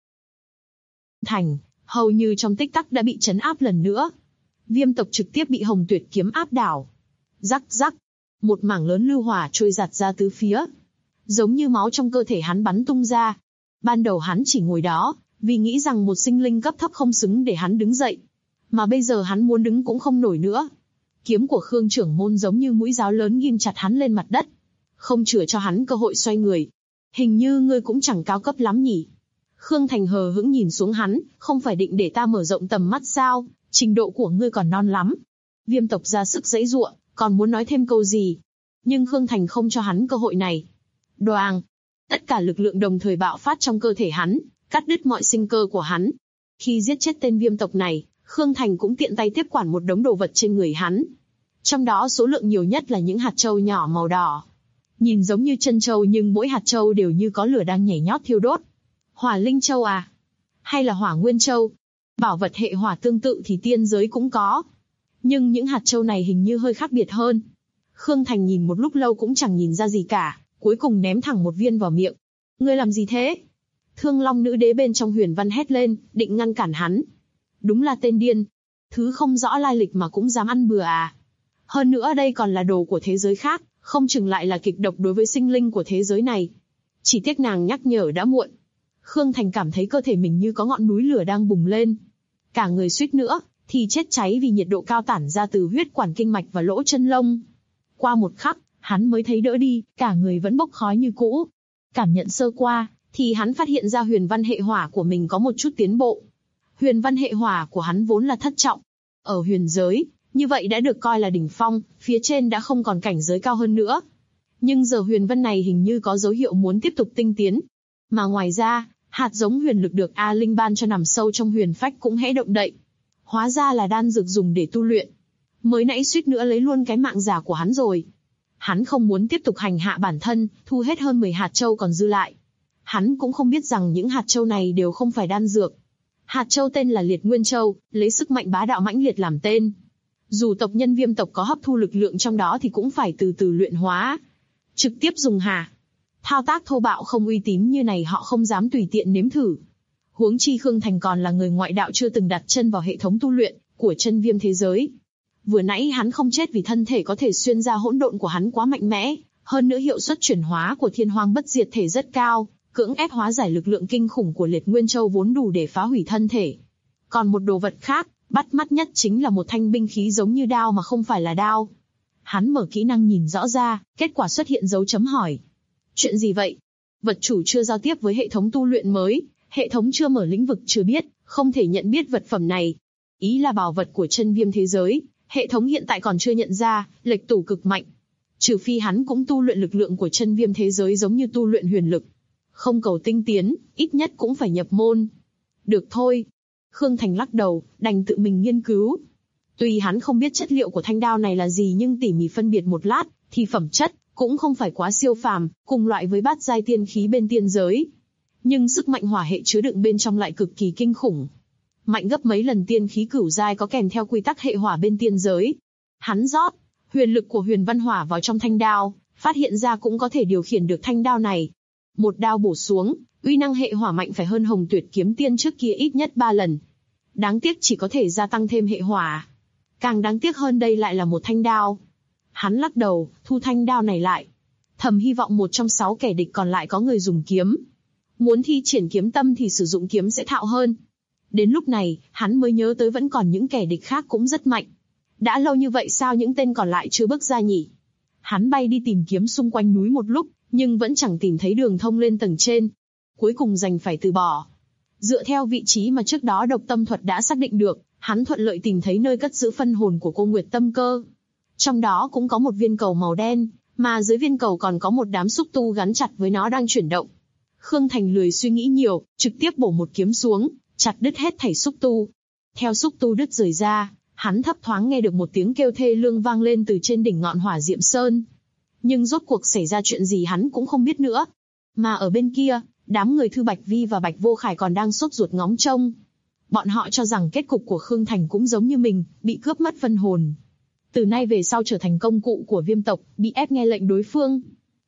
Thành, hầu như trong tích tắc đã bị trấn áp lần nữa. Viêm tộc trực tiếp bị Hồng Tuyệt kiếm áp đảo. Rắc rắc, một mảng lớn lưu hỏa trôi giạt ra tứ phía. Giống như máu trong cơ thể hắn bắn tung ra. Ban đầu hắn chỉ ngồi đó, vì nghĩ rằng một sinh linh cấp thấp không xứng để hắn đứng dậy. Mà bây giờ hắn muốn đứng cũng không nổi nữa. Kiếm của Khương trưởng môn giống như mũi giáo lớn ghim chặt hắn lên mặt đất. Không chừa cho hắn cơ hội xoay người. Hình như ngươi cũng chẳng cao cấp lắm nhỉ. Khương Thành hờ hững nhìn xuống hắn, không phải định để ta mở rộng tầm mắt sao, trình độ của ngươi còn non lắm. Viêm tộc ra sức giãy giụa, còn muốn nói thêm câu gì. Nhưng Khương Thành không cho hắn cơ hội này. Đoàng! Tất cả lực lượng đồng thời bạo phát trong cơ thể hắn, cắt đứt mọi sinh cơ của hắn. Khi giết chết tên viêm tộc này, Khương Thành cũng tiện tay tiếp quản một đống đồ vật trên người hắn. Trong đó số lượng nhiều nhất là những hạt châu nhỏ màu đỏ. Nhìn giống như chân châu nhưng mỗi hạt châu đều như có lửa đang nhảy nhót thiêu đốt. Hỏa linh châu à? Hay là hỏa nguyên châu? Bảo vật hệ hỏa tương tự thì tiên giới cũng có. Nhưng những hạt châu này hình như hơi khác biệt hơn. Khương Thành nhìn một lúc lâu cũng chẳng nhìn ra gì cả, cuối cùng ném thẳng một viên vào miệng. Ngươi làm gì thế? Thương Long nữ đế bên trong huyền văn hét lên, định ngăn cản hắn. Đúng là tên điên. Thứ không rõ lai lịch mà cũng dám ăn bừa à? Hơn nữa đây còn là đồ của thế giới khác, không chừng lại là kịch độc đối với sinh linh của thế giới này. Chỉ tiếc nàng nhắc nhở đã muộn. Khương Thành cảm thấy cơ thể mình như có ngọn núi lửa đang bùng lên. Cả người suýt nữa thì chết cháy vì nhiệt độ cao tản ra từ huyết quản kinh mạch và lỗ chân lông. Qua một khắc, hắn mới thấy đỡ đi, cả người vẫn bốc khói như cũ. Cảm nhận sơ qua, thì hắn phát hiện ra huyền văn hệ hỏa của mình có một chút tiến bộ. Huyền văn hệ hỏa của hắn vốn là thất trọng. Ở huyền giới, như vậy đã được coi là đỉnh phong, phía trên đã không còn cảnh giới cao hơn nữa. Nhưng giờ huyền văn này hình như có dấu hiệu muốn tiếp tục tinh tiến. Mà ngoài ra, hạt giống huyền lực được A Linh ban cho nằm sâu trong huyền phách cũng hễ động đậy. Hóa ra là đan dược dùng để tu luyện. Mới nãy suýt nữa lấy luôn cái mạng giả của hắn rồi. Hắn không muốn tiếp tục hành hạ bản thân, thu hết hơn 10 hạt châu còn dư lại. Hắn cũng không biết rằng những hạt châu này đều không phải đan dược. Hạt châu tên là Liệt Nguyên Châu, lấy sức mạnh bá đạo mãnh liệt làm tên. Dù tộc nhân Viêm tộc có hấp thu lực lượng trong đó thì cũng phải từ từ luyện hóa. Trực tiếp dùng hả? Thao tác thô bạo không uy tín như này họ không dám tùy tiện nếm thử. Huống chi Khương Thành còn là người ngoại đạo chưa từng đặt chân vào hệ thống tu luyện của chân Viêm thế giới. Vừa nãy hắn không chết vì thân thể có thể xuyên ra hỗn độn của hắn quá mạnh mẽ, hơn nữa hiệu suất chuyển hóa của Thiên Hoang Bất Diệt thể rất cao, cưỡng ép hóa giải lực lượng kinh khủng của Liệt Nguyên Châu vốn đủ để phá hủy thân thể. Còn một đồ vật khác, bắt mắt nhất chính là một thanh binh khí giống như đao mà không phải là đao. Hắn mở kỹ năng nhìn rõ ra, kết quả xuất hiện dấu chấm hỏi. Chuyện gì vậy? Vật chủ chưa giao tiếp với hệ thống tu luyện mới, hệ thống chưa mở lĩnh vực chưa biết, không thể nhận biết vật phẩm này. Ý là bảo vật của chân Viêm thế giới, hệ thống hiện tại còn chưa nhận ra, lệch tủ cực mạnh. Trừ phi hắn cũng tu luyện lực lượng của chân Viêm thế giới giống như tu luyện huyền lực. Không cầu tinh tiến, ít nhất cũng phải nhập môn. Được thôi. Khương Thành lắc đầu, đành tự mình nghiên cứu. Tuy hắn không biết chất liệu của thanh đao này là gì nhưng tỉ mỉ phân biệt một lát, thì phẩm chất cũng không phải quá siêu phàm, cùng loại với bát giai tiên khí bên tiên giới. Nhưng sức mạnh hỏa hệ chứa đựng bên trong lại cực kỳ kinh khủng. Mạnh gấp mấy lần tiên khí cửu giai có kèm theo quy tắc hệ hỏa bên tiên giới. Hắn rót huyền lực của huyền văn hỏa vào trong thanh đao, phát hiện ra cũng có thể điều khiển được thanh đao này. Một đao bổ xuống, uy năng hệ hỏa mạnh phải hơn Hồng Tuyệt kiếm tiên trước kia ít nhất 3 lần. Đáng tiếc chỉ có thể gia tăng thêm hệ hỏa. Càng đáng tiếc hơn đây lại là một thanh đao. Hắn lắc đầu, thu thanh đao này lại. Thầm hy vọng một trong 6 kẻ địch còn lại có người dùng kiếm. Muốn thi triển kiếm tâm thì sử dụng kiếm sẽ thạo hơn. Đến lúc này, hắn mới nhớ tới vẫn còn những kẻ địch khác cũng rất mạnh. Đã lâu như vậy sao những tên còn lại chưa bước ra nhỉ? Hắn bay đi tìm kiếm xung quanh núi một lúc, nhưng vẫn chẳng tìm thấy đường thông lên tầng trên. Cuối cùng đành phải từ bỏ. Dựa theo vị trí mà trước đó độc tâm thuật đã xác định được, hắn thuận lợi tìm thấy nơi cất giữ phân hồn của cô Nguyệt Tâm Cơ. Trong đó cũng có một viên cầu màu đen, mà dưới viên cầu còn có một đám xúc tu gắn chặt với nó đang chuyển động. Khương Thành lười suy nghĩ nhiều, trực tiếp bổ một kiếm xuống, chặt đứt hết thảy xúc tu. Theo xúc tu đứt rời ra, hắn thấp thoáng nghe được một tiếng kêu thê lương vang lên từ trên đỉnh ngọn Hỏa Diệm Sơn. Nhưng rốt cuộc xảy ra chuyện gì hắn cũng không biết nữa. Mà ở bên kia, đám người Thư Bạch Vi và Bạch Vô Khải còn đang sốt ruột ngóng trông. Bọn họ cho rằng kết cục của Khương Thành cũng giống như mình, bị cướp mất phân hồn. Từ nay về sau trở thành công cụ của Viêm tộc, bị ép nghe lệnh đối phương.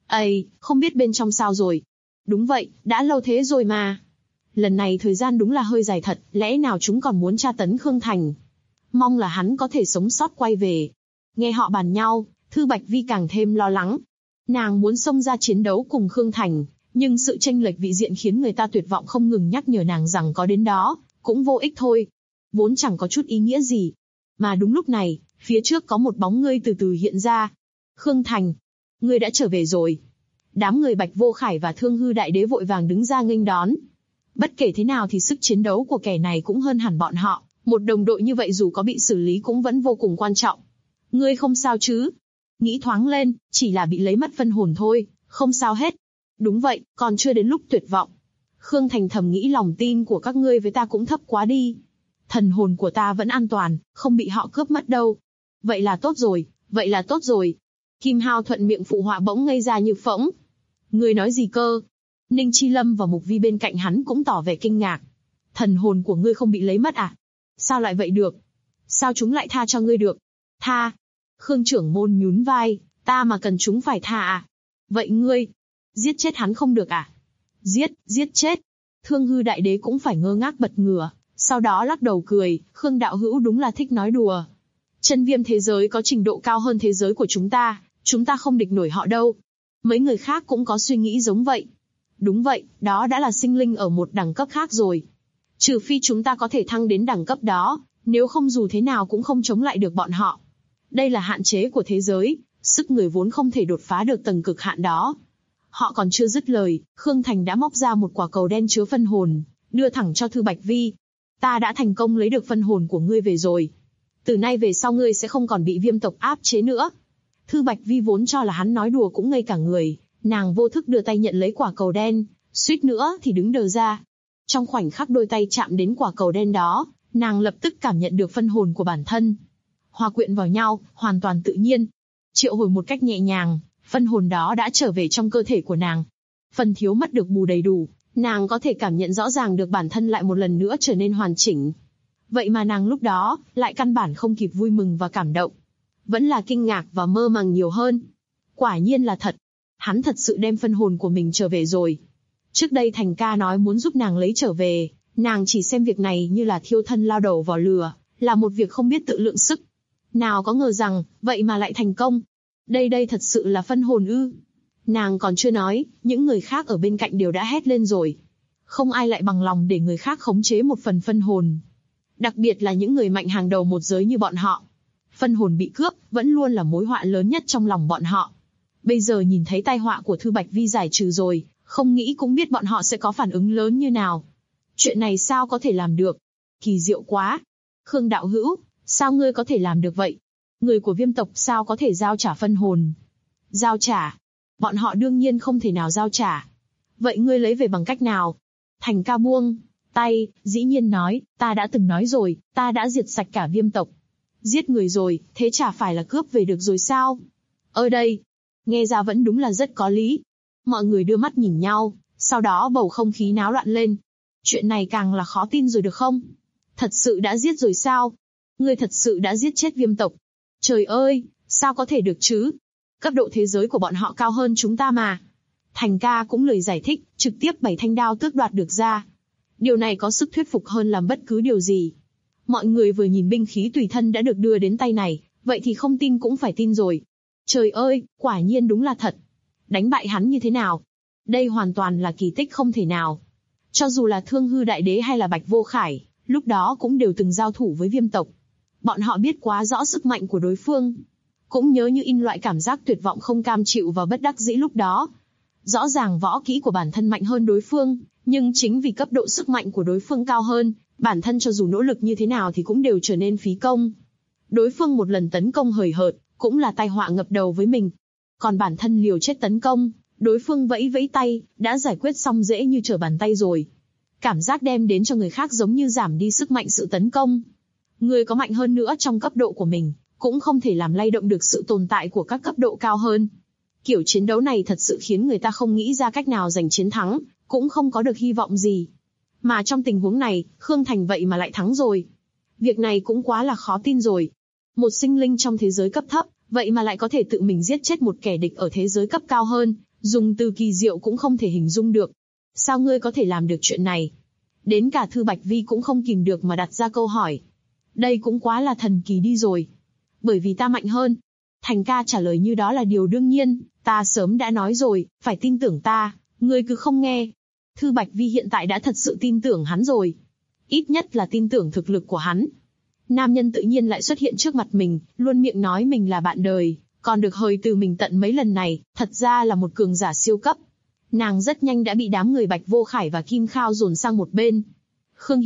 Không biết bên trong sao rồi. Đúng vậy, đã lâu thế rồi mà. Lần này thời gian đúng là hơi dài thật, lẽ nào chúng còn muốn tra tấn Khương Thành. Mong là hắn có thể sống sót quay về. Nghe họ bàn nhau, Thư Bạch Vi càng thêm lo lắng. Nàng muốn xông ra chiến đấu cùng Khương Thành, nhưng sự chênh lệch vị diện khiến người ta tuyệt vọng không ngừng nhắc nhở nàng rằng có đến đó, cũng vô ích thôi. Vốn chẳng có chút ý nghĩa gì. Mà đúng lúc này, phía trước có một bóng ngươi từ từ hiện ra. Khương Thành, ngươi đã trở về rồi. Đám người Bạch Vô Khải và Thương Hư Đại Đế vội vàng đứng ra nghênh đón. Bất kể thế nào thì sức chiến đấu của kẻ này cũng hơn hẳn bọn họ. Một đồng đội như vậy dù có bị xử lý cũng vẫn vô cùng quan trọng. Ngươi không sao chứ? Nghĩ thoáng lên, chỉ là bị lấy mất phân hồn thôi, không sao hết. Đúng vậy, còn chưa đến lúc tuyệt vọng. Khương Thành thầm nghĩ lòng tin của các ngươi với ta cũng thấp quá đi. Thần hồn của ta vẫn an toàn, không bị họ cướp mất đâu. Vậy là tốt rồi, vậy là tốt rồi. Kim Hao thuận miệng phụ họa bỗng ngây ra như phỗng. Ngươi nói gì cơ? Ninh Chi Lâm và Mục Vi bên cạnh hắn cũng tỏ vẻ kinh ngạc. Thần hồn của ngươi không bị lấy mất à? Sao lại vậy được? Sao chúng lại tha cho ngươi được? Tha? Khương trưởng môn nhún vai, ta mà cần chúng phải tha à? Vậy ngươi, giết chết hắn không được à? Giết chết. Thương Hư Đại Đế cũng phải ngơ ngác bật ngửa, sau đó lắc đầu cười, Khương đạo hữu đúng là thích nói đùa. Chân viêm thế giới có trình độ cao hơn thế giới của chúng ta không địch nổi họ đâu. Mấy người khác cũng có suy nghĩ giống vậy. Đúng vậy, đó đã là sinh linh ở một đẳng cấp khác rồi. Trừ phi chúng ta có thể thăng đến đẳng cấp đó, nếu không dù thế nào cũng không chống lại được bọn họ. Đây là hạn chế của thế giới, sức người vốn không thể đột phá được tầng cực hạn đó. Họ còn chưa dứt lời, Khương Thành đã móc ra một quả cầu đen chứa phân hồn, đưa thẳng cho Thư Bạch Vi. Ta đã thành công lấy được phân hồn của ngươi về rồi. Từ nay về sau ngươi sẽ không còn bị Viêm tộc áp chế nữa. Thư Bạch Vi vốn cho là hắn nói đùa cũng ngây cả người, nàng vô thức đưa tay nhận lấy quả cầu đen, suýt nữa thì đứng đờ ra. Trong khoảnh khắc đôi tay chạm đến quả cầu đen đó, nàng lập tức cảm nhận được phân hồn của bản thân. Hòa quyện vào nhau, hoàn toàn tự nhiên. Triệu hồi một cách nhẹ nhàng, phân hồn đó đã trở về trong cơ thể của nàng. Phần thiếu mất được bù đầy đủ, nàng có thể cảm nhận rõ ràng được bản thân lại một lần nữa trở nên hoàn chỉnh. Vậy mà nàng lúc đó, lại căn bản không kịp vui mừng và cảm động. Vẫn là kinh ngạc và mơ màng nhiều hơn. Quả nhiên là thật. Hắn thật sự đem phân hồn của mình trở về rồi. Trước đây Thành ca nói muốn giúp nàng lấy trở về, nàng chỉ xem việc này như là thiêu thân lao đầu vào lửa, là một việc không biết tự lượng sức. Nào có ngờ rằng, vậy mà lại thành công. Đây thật sự là phân hồn ư? Nàng còn chưa nói, những người khác ở bên cạnh đều đã hét lên rồi. Không ai lại bằng lòng để người khác khống chế một phần phân hồn. Đặc biệt là những người mạnh hàng đầu một giới như bọn họ. Phân hồn bị cướp, vẫn luôn là mối họa lớn nhất trong lòng bọn họ. Bây giờ nhìn thấy tai họa của Thư Bạch Vi giải trừ rồi, không nghĩ cũng biết bọn họ sẽ có phản ứng lớn như nào. Chuyện này sao có thể làm được? Kỳ diệu quá. Khương đạo hữu, sao ngươi có thể làm được vậy? Người của Viêm tộc sao có thể giao trả phân hồn? Giao trả? Bọn họ đương nhiên không thể nào giao trả. Vậy ngươi lấy về bằng cách nào? Thành ca buông tay, dĩ nhiên nói, ta đã từng nói rồi, ta đã diệt sạch cả Viêm tộc. Giết người rồi, thế chả phải là cướp về được rồi sao? Ở đây, nghe ra vẫn đúng là rất có lý. Mọi người đưa mắt nhìn nhau, sau đó bầu không khí náo loạn lên. Chuyện này càng là khó tin rồi được không? Thật sự đã giết rồi sao? Ngươi thật sự đã giết chết Viêm tộc. Trời ơi, sao có thể được chứ? Cấp độ thế giới của bọn họ cao hơn chúng ta mà. Thành ca cũng lời giải thích, trực tiếp 7 thanh đao tước đoạt được ra. Điều này có sức thuyết phục hơn làm bất cứ điều gì. Mọi người vừa nhìn binh khí tùy thân đã được đưa đến tay này, vậy thì không tin cũng phải tin rồi. Trời ơi, quả nhiên đúng là thật. Đánh bại hắn như thế nào? Đây hoàn toàn là kỳ tích không thể nào. Cho dù là Thương Hư Đại Đế hay là Bạch Vô Khải, lúc đó cũng đều từng giao thủ với Viêm tộc. Bọn họ biết quá rõ sức mạnh của đối phương. Cũng nhớ như in loại cảm giác tuyệt vọng không cam chịu và bất đắc dĩ lúc đó. Rõ ràng võ kỹ của bản thân mạnh hơn đối phương, nhưng chính vì cấp độ sức mạnh của đối phương cao hơn, bản thân cho dù nỗ lực như thế nào thì cũng đều trở nên phí công. Đối phương một lần tấn công hời hợt, cũng là tai họa ngập đầu với mình. Còn bản thân liều chết tấn công, đối phương vẫy vẫy tay, đã giải quyết xong dễ như trở bàn tay rồi. Cảm giác đem đến cho người khác giống như giảm đi sức mạnh sự tấn công. Người có mạnh hơn nữa trong cấp độ của mình, cũng không thể làm lay động được sự tồn tại của các cấp độ cao hơn. Kiểu chiến đấu này thật sự khiến người ta không nghĩ ra cách nào giành chiến thắng, cũng không có được hy vọng gì. Mà trong tình huống này, Khương Thành vậy mà lại thắng rồi. Việc này cũng quá là khó tin rồi. Một sinh linh trong thế giới cấp thấp, vậy mà lại có thể tự mình giết chết một kẻ địch ở thế giới cấp cao hơn, dùng từ kỳ diệu cũng không thể hình dung được. Sao ngươi có thể làm được chuyện này? Đến cả Thư Bạch Vi cũng không kìm được mà đặt ra câu hỏi. Đây cũng quá là thần kỳ đi rồi. Bởi vì ta mạnh hơn. Thành ca trả lời như đó là điều đương nhiên, ta sớm đã nói rồi, phải tin tưởng ta, ngươi cứ không nghe. Thư Bạch Vi hiện tại đã thật sự tin tưởng hắn rồi. Ít nhất là tin tưởng thực lực của hắn. Nam nhân tự nhiên lại xuất hiện trước mặt mình, luôn miệng nói mình là bạn đời, còn được hời từ mình tận mấy lần này, thật ra là một cường giả siêu cấp. Nàng rất nhanh đã bị đám người Bạch Vô Khải và Kim Khao dồn sang một bên. Khương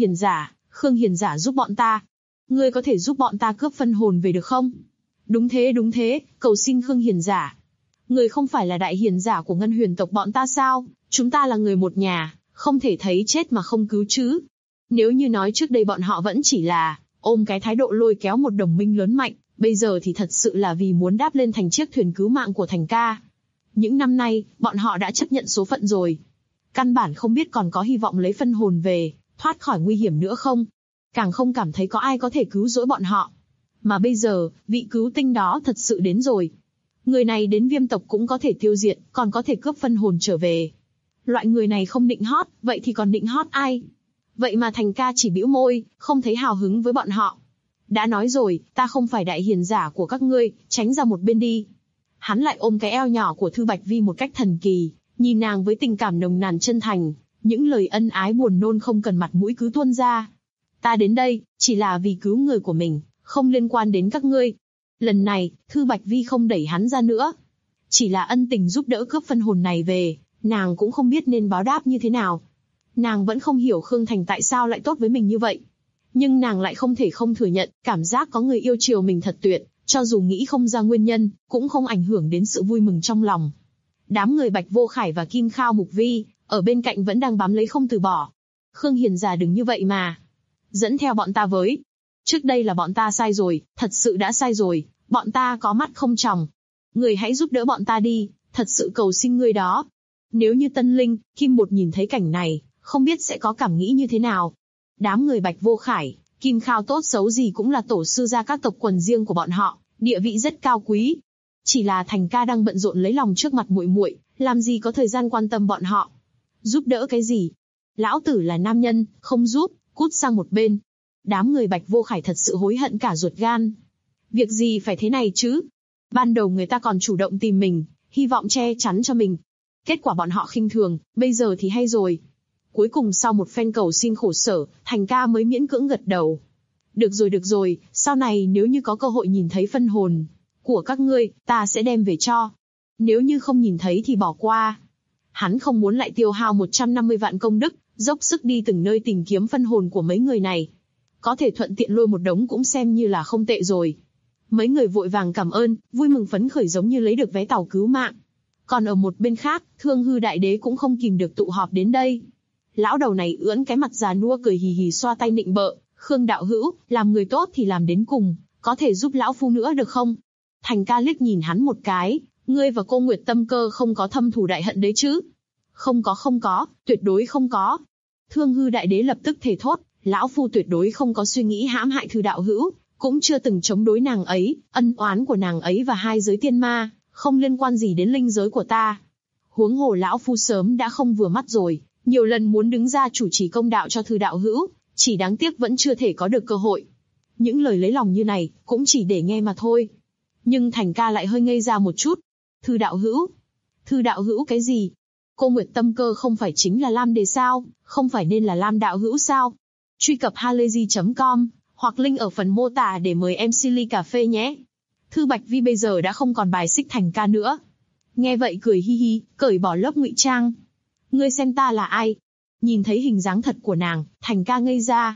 Hiền giả giúp bọn ta. Ngươi có thể giúp bọn ta cướp phân hồn về được không? Đúng thế, cầu xin Khương Hiền giả. Người không phải là đại hiền giả của Ngân Huyền tộc bọn ta sao? Chúng ta là người một nhà, không thể thấy chết mà không cứu chứ. Nếu như nói trước đây bọn họ vẫn chỉ là ôm cái thái độ lôi kéo một đồng minh lớn mạnh, bây giờ thì thật sự là vì muốn đáp lên thành chiếc thuyền cứu mạng của Thành ca. Những năm nay, bọn họ đã chấp nhận số phận rồi. Căn bản không biết còn có hy vọng lấy phân hồn về, thoát khỏi nguy hiểm nữa không. Càng không cảm thấy có ai có thể cứu rỗi bọn họ. Mà bây giờ, vị cứu tinh đó thật sự đến rồi. Người này đến Viêm tộc cũng có thể tiêu diệt, còn có thể cướp phân hồn trở về. Loại người này không định hót, vậy thì còn định hót ai? Vậy mà Thành ca chỉ bĩu môi, không thấy hào hứng với bọn họ. Đã nói rồi, ta không phải đại hiền giả của các ngươi, tránh ra một bên đi. Hắn lại ôm cái eo nhỏ của Thư Bạch Vi một cách thần kỳ, nhìn nàng với tình cảm nồng nàn chân thành, những lời ân ái buồn nôn không cần mặt mũi cứ tuôn ra. Ta đến đây, chỉ là vì cứu người của mình, không liên quan đến các ngươi. Lần này, Thư Bạch Vi không đẩy hắn ra nữa. Chỉ là ân tình giúp đỡ cướp phân hồn này về, nàng cũng không biết nên báo đáp như thế nào. Nàng vẫn không hiểu Khương Thành tại sao lại tốt với mình như vậy. Nhưng nàng lại không thể không thừa nhận, cảm giác có người yêu chiều mình thật tuyệt, cho dù nghĩ không ra nguyên nhân, cũng không ảnh hưởng đến sự vui mừng trong lòng. Đám người Bạch Vô Khải và Kim Khao Mục Vi, ở bên cạnh vẫn đang bám lấy không từ bỏ. Khương Hiền giả đừng như vậy mà. Dẫn theo bọn ta với. Trước đây là bọn ta sai rồi, thật sự đã sai rồi, bọn ta có mắt không tròng. Người hãy giúp đỡ bọn ta đi, thật sự cầu xin ngươi đó. Nếu như Tân Linh, Kim Bột nhìn thấy cảnh này, không biết sẽ có cảm nghĩ như thế nào. Đám người Bạch Vô Khải, Kim Khao tốt xấu gì cũng là tổ sư gia các tộc quần riêng của bọn họ, địa vị rất cao quý. Chỉ là Thành ca đang bận rộn lấy lòng trước mặt muội muội, làm gì có thời gian quan tâm bọn họ. Giúp đỡ cái gì? Lão tử là nam nhân, không giúp, cút sang một bên. Đám người Bạch Vô Khải thật sự hối hận cả ruột gan. Việc gì phải thế này chứ? Ban đầu người ta còn chủ động tìm mình, hy vọng che chắn cho mình. Kết quả bọn họ khinh thường, bây giờ thì hay rồi. Cuối cùng sau một phen cầu xin khổ sở, Thành ca mới miễn cưỡng gật đầu. Được rồi, sau này nếu như có cơ hội nhìn thấy phân hồn của các ngươi, ta sẽ đem về cho. Nếu như không nhìn thấy thì bỏ qua. Hắn không muốn lại tiêu hao 150 vạn công đức, dốc sức đi từng nơi tìm kiếm phân hồn của mấy người này. Có thể thuận tiện lôi một đống cũng xem như là không tệ rồi. Mấy người vội vàng cảm ơn, vui mừng phấn khởi giống như lấy được vé tàu cứu mạng. Còn ở một bên khác, Thương Hư Đại Đế cũng không kìm được tụ họp đến đây. Lão đầu này ưỡn cái mặt già nua cười hì hì xoa tay nịnh bợ, Khương đạo hữu, làm người tốt thì làm đến cùng, có thể giúp lão phu nữa được không? Thành ca liếc nhìn hắn một cái, ngươi và cô Nguyệt Tâm Cơ không có thâm thù đại hận đấy chứ? Không có, tuyệt đối không có. Thương Hư Đại Đế lập tức thề thốt, lão phu tuyệt đối không có suy nghĩ hãm hại Thư đạo hữu, cũng chưa từng chống đối nàng ấy, ân oán của nàng ấy và hai giới tiên ma, không liên quan gì đến linh giới của ta. Huống hồ lão phu sớm đã không vừa mắt rồi, nhiều lần muốn đứng ra chủ trì công đạo cho Thư đạo hữu, chỉ đáng tiếc vẫn chưa thể có được cơ hội. Những lời lấy lòng như này, cũng chỉ để nghe mà thôi. Nhưng Thành ca lại hơi ngây ra một chút. Thư đạo hữu cái gì? Cô Nguyệt Tâm Cơ không phải chính là Lam Đề sao, không phải nên là Lam đạo hữu sao? Truy cập halayzi.com hoặc link ở phần mô tả để mời MC ly cà phê nhé. Thư Bạch Vi bây giờ đã không còn bài xích Thành Ca nữa. Nghe vậy cười hi hi, cởi bỏ lớp ngụy trang. Ngươi xem ta là ai? Nhìn thấy hình dáng thật của nàng, Thành Ca ngây ra.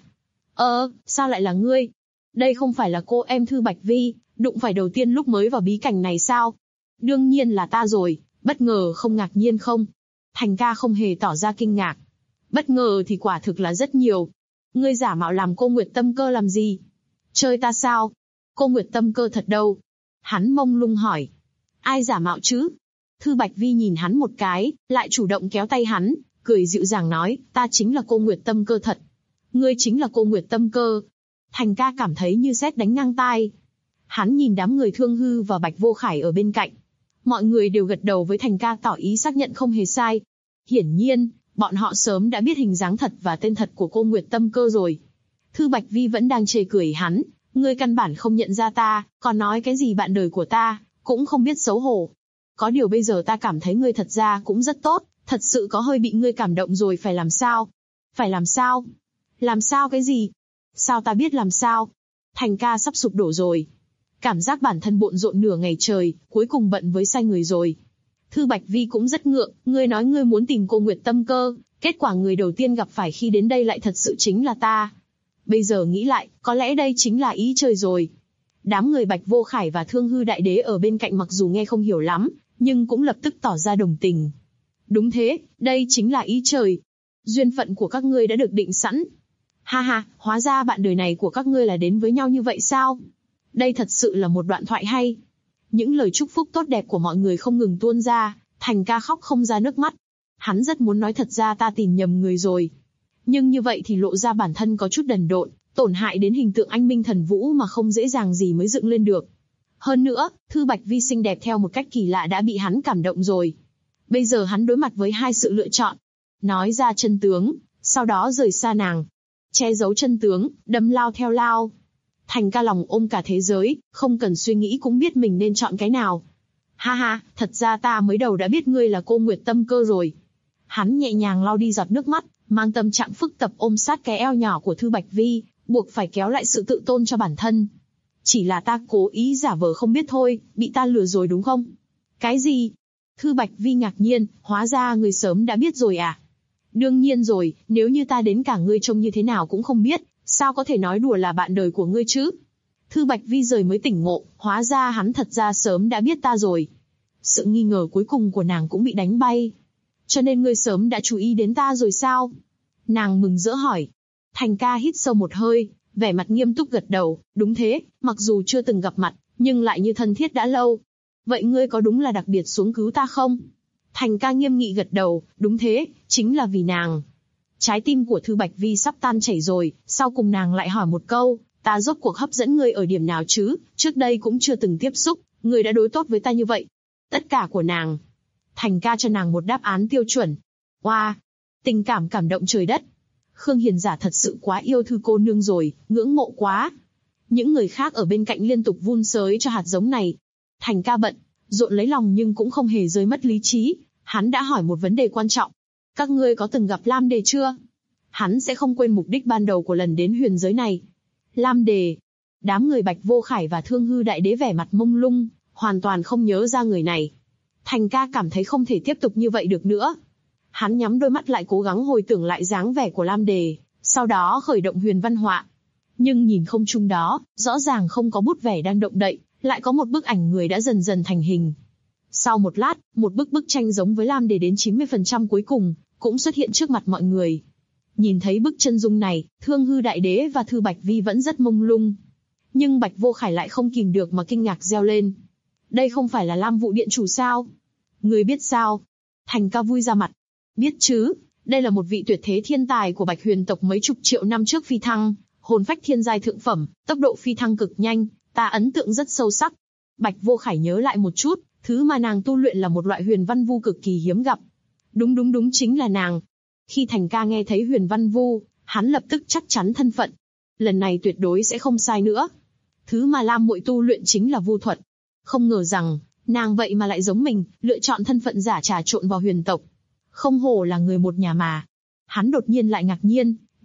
Sao lại là ngươi? Đây không phải là cô em Thư Bạch Vi, đụng phải đầu tiên lúc mới vào bí cảnh này sao? Đương nhiên là ta rồi, bất ngờ không ngạc nhiên không? Thành Ca không hề tỏ ra kinh ngạc. Bất ngờ thì quả thực là rất nhiều. Ngươi giả mạo làm cô Nguyệt Tâm Cơ làm gì? Chơi ta sao? Cô Nguyệt Tâm Cơ thật đâu? Hắn mông lung hỏi. Ai giả mạo chứ? Thư Bạch Vi nhìn hắn một cái, lại chủ động kéo tay hắn, cười dịu dàng nói, ta chính là cô Nguyệt Tâm Cơ thật. Ngươi chính là cô Nguyệt Tâm Cơ. Thành Ca cảm thấy như sét đánh ngang tai. Hắn nhìn đám người Thương Hư và Bạch Vô Khải ở bên cạnh. Mọi người đều gật đầu với Thành Ca tỏ ý xác nhận không hề sai. Hiển nhiên, bọn họ sớm đã biết hình dáng thật và tên thật của cô Nguyệt Tâm Cơ rồi. Thư Bạch Vi vẫn đang chê cười hắn, ngươi căn bản không nhận ra ta, còn nói cái gì bạn đời của ta, cũng không biết xấu hổ. Có điều bây giờ ta cảm thấy ngươi thật ra cũng rất tốt, thật sự có hơi bị ngươi cảm động rồi. Phải làm sao? Phải làm sao? Làm sao cái gì? Sao ta biết làm sao? Thành Ca sắp sụp đổ rồi. Cảm giác bản thân bộn rộn nửa ngày trời, cuối cùng bận với sai người rồi. Thư Bạch Vi cũng rất ngượng, ngươi nói ngươi muốn tìm cô Nguyệt Tâm Cơ, kết quả người đầu tiên gặp phải khi đến đây lại thật sự chính là ta. Bây giờ nghĩ lại, có lẽ đây chính là ý trời rồi. Đám người Bạch Vô Khải và Thương Hư Đại Đế ở bên cạnh mặc dù nghe không hiểu lắm, nhưng cũng lập tức tỏ ra đồng tình. Đúng thế, đây chính là ý trời. Duyên phận của các ngươi đã được định sẵn. Ha ha, hóa ra bạn đời này của các ngươi là đến với nhau như vậy sao? Đây thật sự là một đoạn thoại hay. Những lời chúc phúc tốt đẹp của mọi người không ngừng tuôn ra, Thành Ca khóc không ra nước mắt. Hắn rất muốn nói thật ra ta tìm nhầm người rồi. Nhưng như vậy thì lộ ra bản thân có chút đần độn, tổn hại đến hình tượng anh minh thần vũ mà không dễ dàng gì mới dựng lên được. Hơn nữa, Thư Bạch Vi xinh đẹp theo một cách kỳ lạ đã bị hắn cảm động rồi. Bây giờ hắn đối mặt với hai sự lựa chọn. Nói ra chân tướng, sau đó rời xa nàng. Che giấu chân tướng, đâm lao theo lao. Thành Ca lòng ôm cả thế giới, không cần suy nghĩ cũng biết mình nên chọn cái nào. Ha ha, thật ra ta mới đầu đã biết ngươi là cô Nguyệt Tâm Cơ rồi. Hắn nhẹ nhàng lau đi giọt nước mắt, mang tâm trạng phức tạp ôm sát cái eo nhỏ của Thư Bạch Vi, buộc phải kéo lại sự tự tôn cho bản thân. Chỉ là ta cố ý giả vờ không biết thôi, bị ta lừa rồi đúng không? Cái gì? Thư Bạch Vi ngạc nhiên, hóa ra ngươi sớm đã biết rồi à? Đương nhiên rồi, nếu như ta đến cả ngươi trông như thế nào cũng không biết, sao có thể nói đùa là bạn đời của ngươi chứ? Thư Bạch Vi rời mới tỉnh ngộ, hóa ra hắn thật ra sớm đã biết ta rồi. Sự nghi ngờ cuối cùng của nàng cũng bị đánh bay. Cho nên ngươi sớm đã chú ý đến ta rồi sao? Nàng mừng rỡ hỏi. Thành Ca hít sâu một hơi, vẻ mặt nghiêm túc gật đầu, đúng thế, mặc dù chưa từng gặp mặt, nhưng lại như thân thiết đã lâu. Vậy ngươi có đúng là đặc biệt xuống cứu ta không? Thành Ca nghiêm nghị gật đầu, đúng thế, chính là vì nàng. Trái tim của Thư Bạch Vi sắp tan chảy rồi, sau cùng nàng lại hỏi một câu, ta rốt cuộc hấp dẫn ngươi ở điểm nào chứ, trước đây cũng chưa từng tiếp xúc, ngươi đã đối tốt với ta như vậy. Tất cả của nàng. Thành Ca cho nàng một đáp án tiêu chuẩn. Wow, tình cảm cảm động trời đất. Khương Hiền Giả thật sự quá yêu Thư cô nương rồi, ngưỡng mộ quá. Những người khác ở bên cạnh liên tục vun sới cho hạt giống này. Thành Ca bận, rộn lấy lòng nhưng cũng không hề rơi mất lý trí. Hắn đã hỏi một vấn đề quan trọng. Các ngươi có từng gặp Lam Đề chưa? Hắn sẽ không quên mục đích ban đầu của lần đến huyền giới này. Lam Đề. Đám người Bạch Vô Khải và Thương Hư Đại Đế vẻ mặt mông lung, hoàn toàn không nhớ ra người này. Thành Ca cảm thấy không thể tiếp tục như vậy được nữa. Hắn nhắm đôi mắt lại cố gắng hồi tưởng lại dáng vẻ của Lam Đề, sau đó khởi động huyền văn họa. Nhưng nhìn không chung đó, rõ ràng không có bút vẽ đang động đậy, lại có một bức ảnh người đã dần dần thành hình. Sau một lát, một bức tranh giống với Lam Đề đến 90% cuối cùng, cũng xuất hiện trước mặt mọi người. Nhìn thấy bức chân dung này, Thương Hư Đại Đế và Thư Bạch Vi vẫn rất mông lung. Nhưng Bạch Vô Khải lại không kìm được mà kinh ngạc reo lên. Đây không phải là Lam Vụ Điện Chủ sao? Người biết sao? Thành Ca vui ra mặt. Biết chứ, đây là một vị tuyệt thế thiên tài của Bạch Huyền tộc mấy chục triệu năm trước phi thăng, hồn phách thiên giai thượng phẩm, tốc độ phi thăng cực nhanh, ta ấn tượng rất sâu sắc. Bạch Vô Khải nhớ lại một chút, thứ mà nàng tu luyện là một loại huyền văn vu cực kỳ hiếm gặp. Đúng chính là nàng. Khi Thành Ca nghe thấy huyền văn vu, hắn lập tức chắc chắn thân phận. Lần này tuyệt đối sẽ không sai nữa. Thứ mà Lam muội tu luyện chính là vu thuật. Không ngờ rằng, nàng vậy mà lại giống mình, lựa chọn thân phận giả trà trộn vào huyền tộc. Không hổ là người một nhà mà. Hắn đột nhiên lại ngạc nhiên,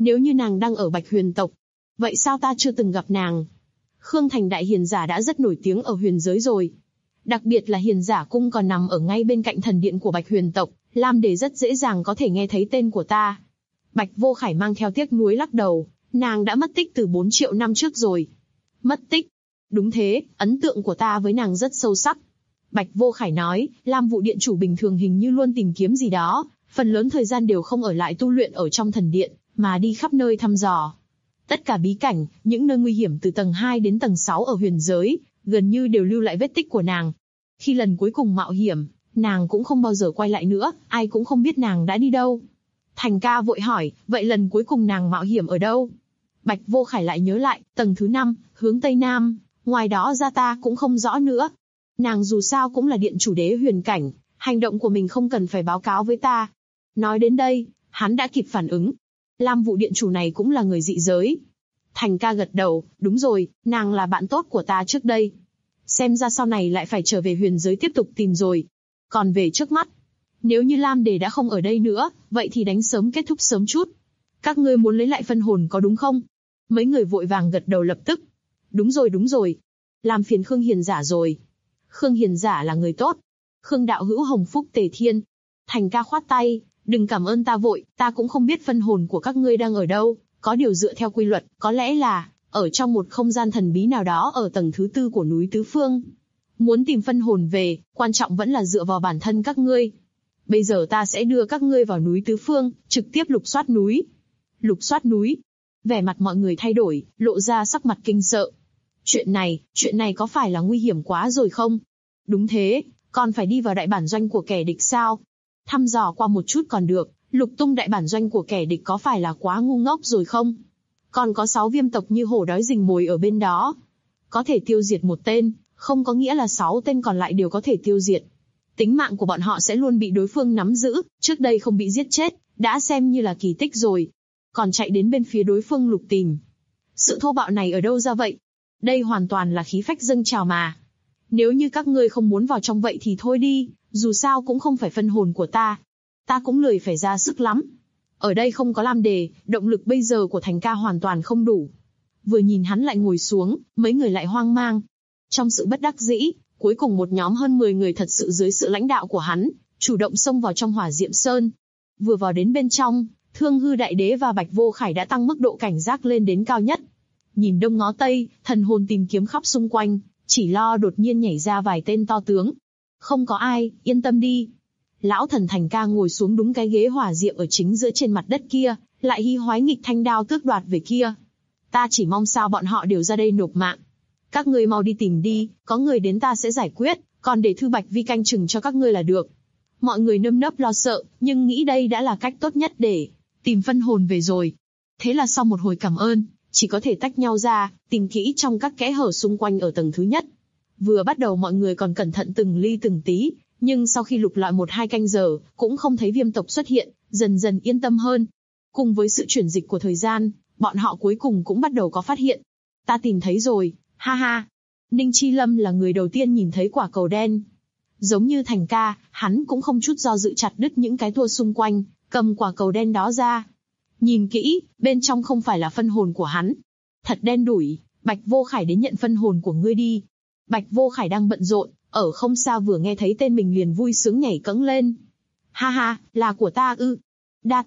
Nếu như nàng đang ở Bạch Huyền tộc, vậy sao ta chưa từng gặp nàng? Khương Thành đại hiền giả đã rất nổi tiếng ở huyền giới rồi. Đặc biệt là hiền giả cung còn nằm ở ngay bên cạnh thần điện của Bạch Huyền tộc, Lam Đề rất dễ dàng có thể nghe thấy tên của ta. Bạch Vô Khải mang theo tiếc nuối lắc đầu, nàng đã mất tích từ 4 triệu năm trước rồi. Mất tích? Đúng thế, ấn tượng của ta với nàng rất sâu sắc. Bạch Vô Khải nói, Lam Vụ Điện chủ bình thường hình như luôn tìm kiếm gì đó, phần lớn thời gian đều không ở lại tu luyện ở trong thần điện, mà đi khắp nơi thăm dò. Tất cả bí cảnh, những nơi nguy hiểm từ tầng 2 đến tầng 6 ở huyền giới, gần như đều lưu lại vết tích của nàng. Khi lần cuối cùng mạo hiểm, nàng cũng không bao giờ quay lại nữa, ai cũng không biết nàng đã đi đâu. Thành ca vội hỏi, vậy lần cuối cùng nàng mạo hiểm ở đâu? Bạch Vô Khải lại nhớ lại, tầng thứ 5, hướng Tây Nam, ngoài đó ra ta cũng không rõ nữa. Nàng dù sao cũng là điện chủ đế huyền cảnh, hành động của mình không cần phải báo cáo với ta. Nói đến đây, hắn đã kịp phản ứng. Lam Vụ Điện chủ này cũng là người dị giới. Thành ca gật đầu, đúng rồi, nàng là bạn tốt của ta trước đây. Xem ra sau này lại phải trở về huyền giới tiếp tục tìm rồi. Còn về trước mắt, nếu như Lam Đề đã không ở đây nữa, vậy thì đánh sớm kết thúc sớm chút. Các ngươi muốn lấy lại phân hồn có đúng không? Mấy người vội vàng gật đầu lập tức. Đúng rồi. Làm phiền Khương hiền giả rồi. Khương hiền giả là người tốt. Khương đạo hữu hồng phúc tề thiên. Thành ca khoát tay, đừng cảm ơn ta vội, ta cũng không biết phân hồn của các ngươi đang ở đâu. Có điều dựa theo quy luật, có lẽ là ở trong một không gian thần bí nào đó ở tầng thứ 4 của núi Tứ Phương. Muốn tìm phân hồn về, quan trọng vẫn là dựa vào bản thân các ngươi. Bây giờ ta sẽ đưa các ngươi vào núi Tứ Phương, trực tiếp lục soát núi. Lục soát núi. Vẻ mặt mọi người thay đổi, lộ ra sắc mặt kinh sợ. Chuyện này có phải là nguy hiểm quá rồi không? Đúng thế, còn phải đi vào đại bản doanh của kẻ địch sao? Thăm dò qua một chút còn được, lục tung đại bản doanh của kẻ địch có phải là quá ngu ngốc rồi không? Còn có 6 viêm tộc như hổ đói rình mồi ở bên đó. Có thể tiêu diệt một tên, không có nghĩa là 6 tên còn lại đều có thể tiêu diệt. Tính mạng của bọn họ sẽ luôn bị đối phương nắm giữ, trước đây không bị giết chết, đã xem như là kỳ tích rồi. Còn chạy đến bên phía đối phương lục tìm. Sự thô bạo này ở đâu ra vậy? Đây hoàn toàn là khí phách dâng trào mà. Nếu như các ngươi không muốn vào trong vậy thì thôi đi, dù sao cũng không phải phân hồn của ta. Ta cũng lười phải ra sức lắm. Ở đây không có Lam Đề, động lực bây giờ của Thành ca hoàn toàn không đủ. Vừa nhìn hắn lại ngồi xuống, mấy người lại hoang mang. Trong sự bất đắc dĩ, cuối cùng một nhóm hơn 10 người thật sự dưới sự lãnh đạo của hắn, chủ động xông vào trong Hỏa Diệm Sơn. Vừa vào đến bên trong, Thương Hư Đại Đế và Bạch Vô Khải đã tăng mức độ cảnh giác lên đến cao nhất. Nhìn đông ngó tây, thần hồn tìm kiếm khắp xung quanh, chỉ lo đột nhiên nhảy ra vài tên to tướng. Không có ai, yên tâm đi. Lão thần Thành ca ngồi xuống đúng cái ghế hỏa diệm ở chính giữa trên mặt đất kia, lại hy hoái nghịch thanh đao tước đoạt về kia. Ta chỉ mong sao bọn họ đều ra đây nộp mạng. Các ngươi mau đi tìm đi, có người đến ta sẽ giải quyết, còn để Thư Bạch Vi canh chừng cho các ngươi là được. Mọi người nơm nớp lo sợ, nhưng nghĩ đây đã là cách tốt nhất để tìm phân hồn về rồi. Thế là sau một hồi cảm ơn, chỉ có thể tách nhau ra, tìm kỹ trong các kẽ hở xung quanh ở tầng thứ nhất. Vừa bắt đầu mọi người còn cẩn thận từng ly từng tí, nhưng sau khi lục lọi 1-2 canh giờ, cũng không thấy viêm tộc xuất hiện, dần dần yên tâm hơn. Cùng với sự chuyển dịch của thời gian, bọn họ cuối cùng cũng bắt đầu có phát hiện. Ta tìm thấy rồi, ha ha. Ninh Chi Lâm là người đầu tiên nhìn thấy quả cầu đen. Giống như Thành ca, hắn cũng không chút do dự chặt đứt những cái tua xung quanh, cầm quả cầu đen đó ra. Nhìn kỹ, bên trong không phải là phân hồn của hắn. Thật đen đủi, Bạch Vô Khải đến nhận phân hồn của ngươi đi. Bạch Vô Khải đang bận rộn, ở không xa vừa nghe thấy tên mình liền vui sướng nhảy cẫng lên. Ha ha, là của ta ư? Đa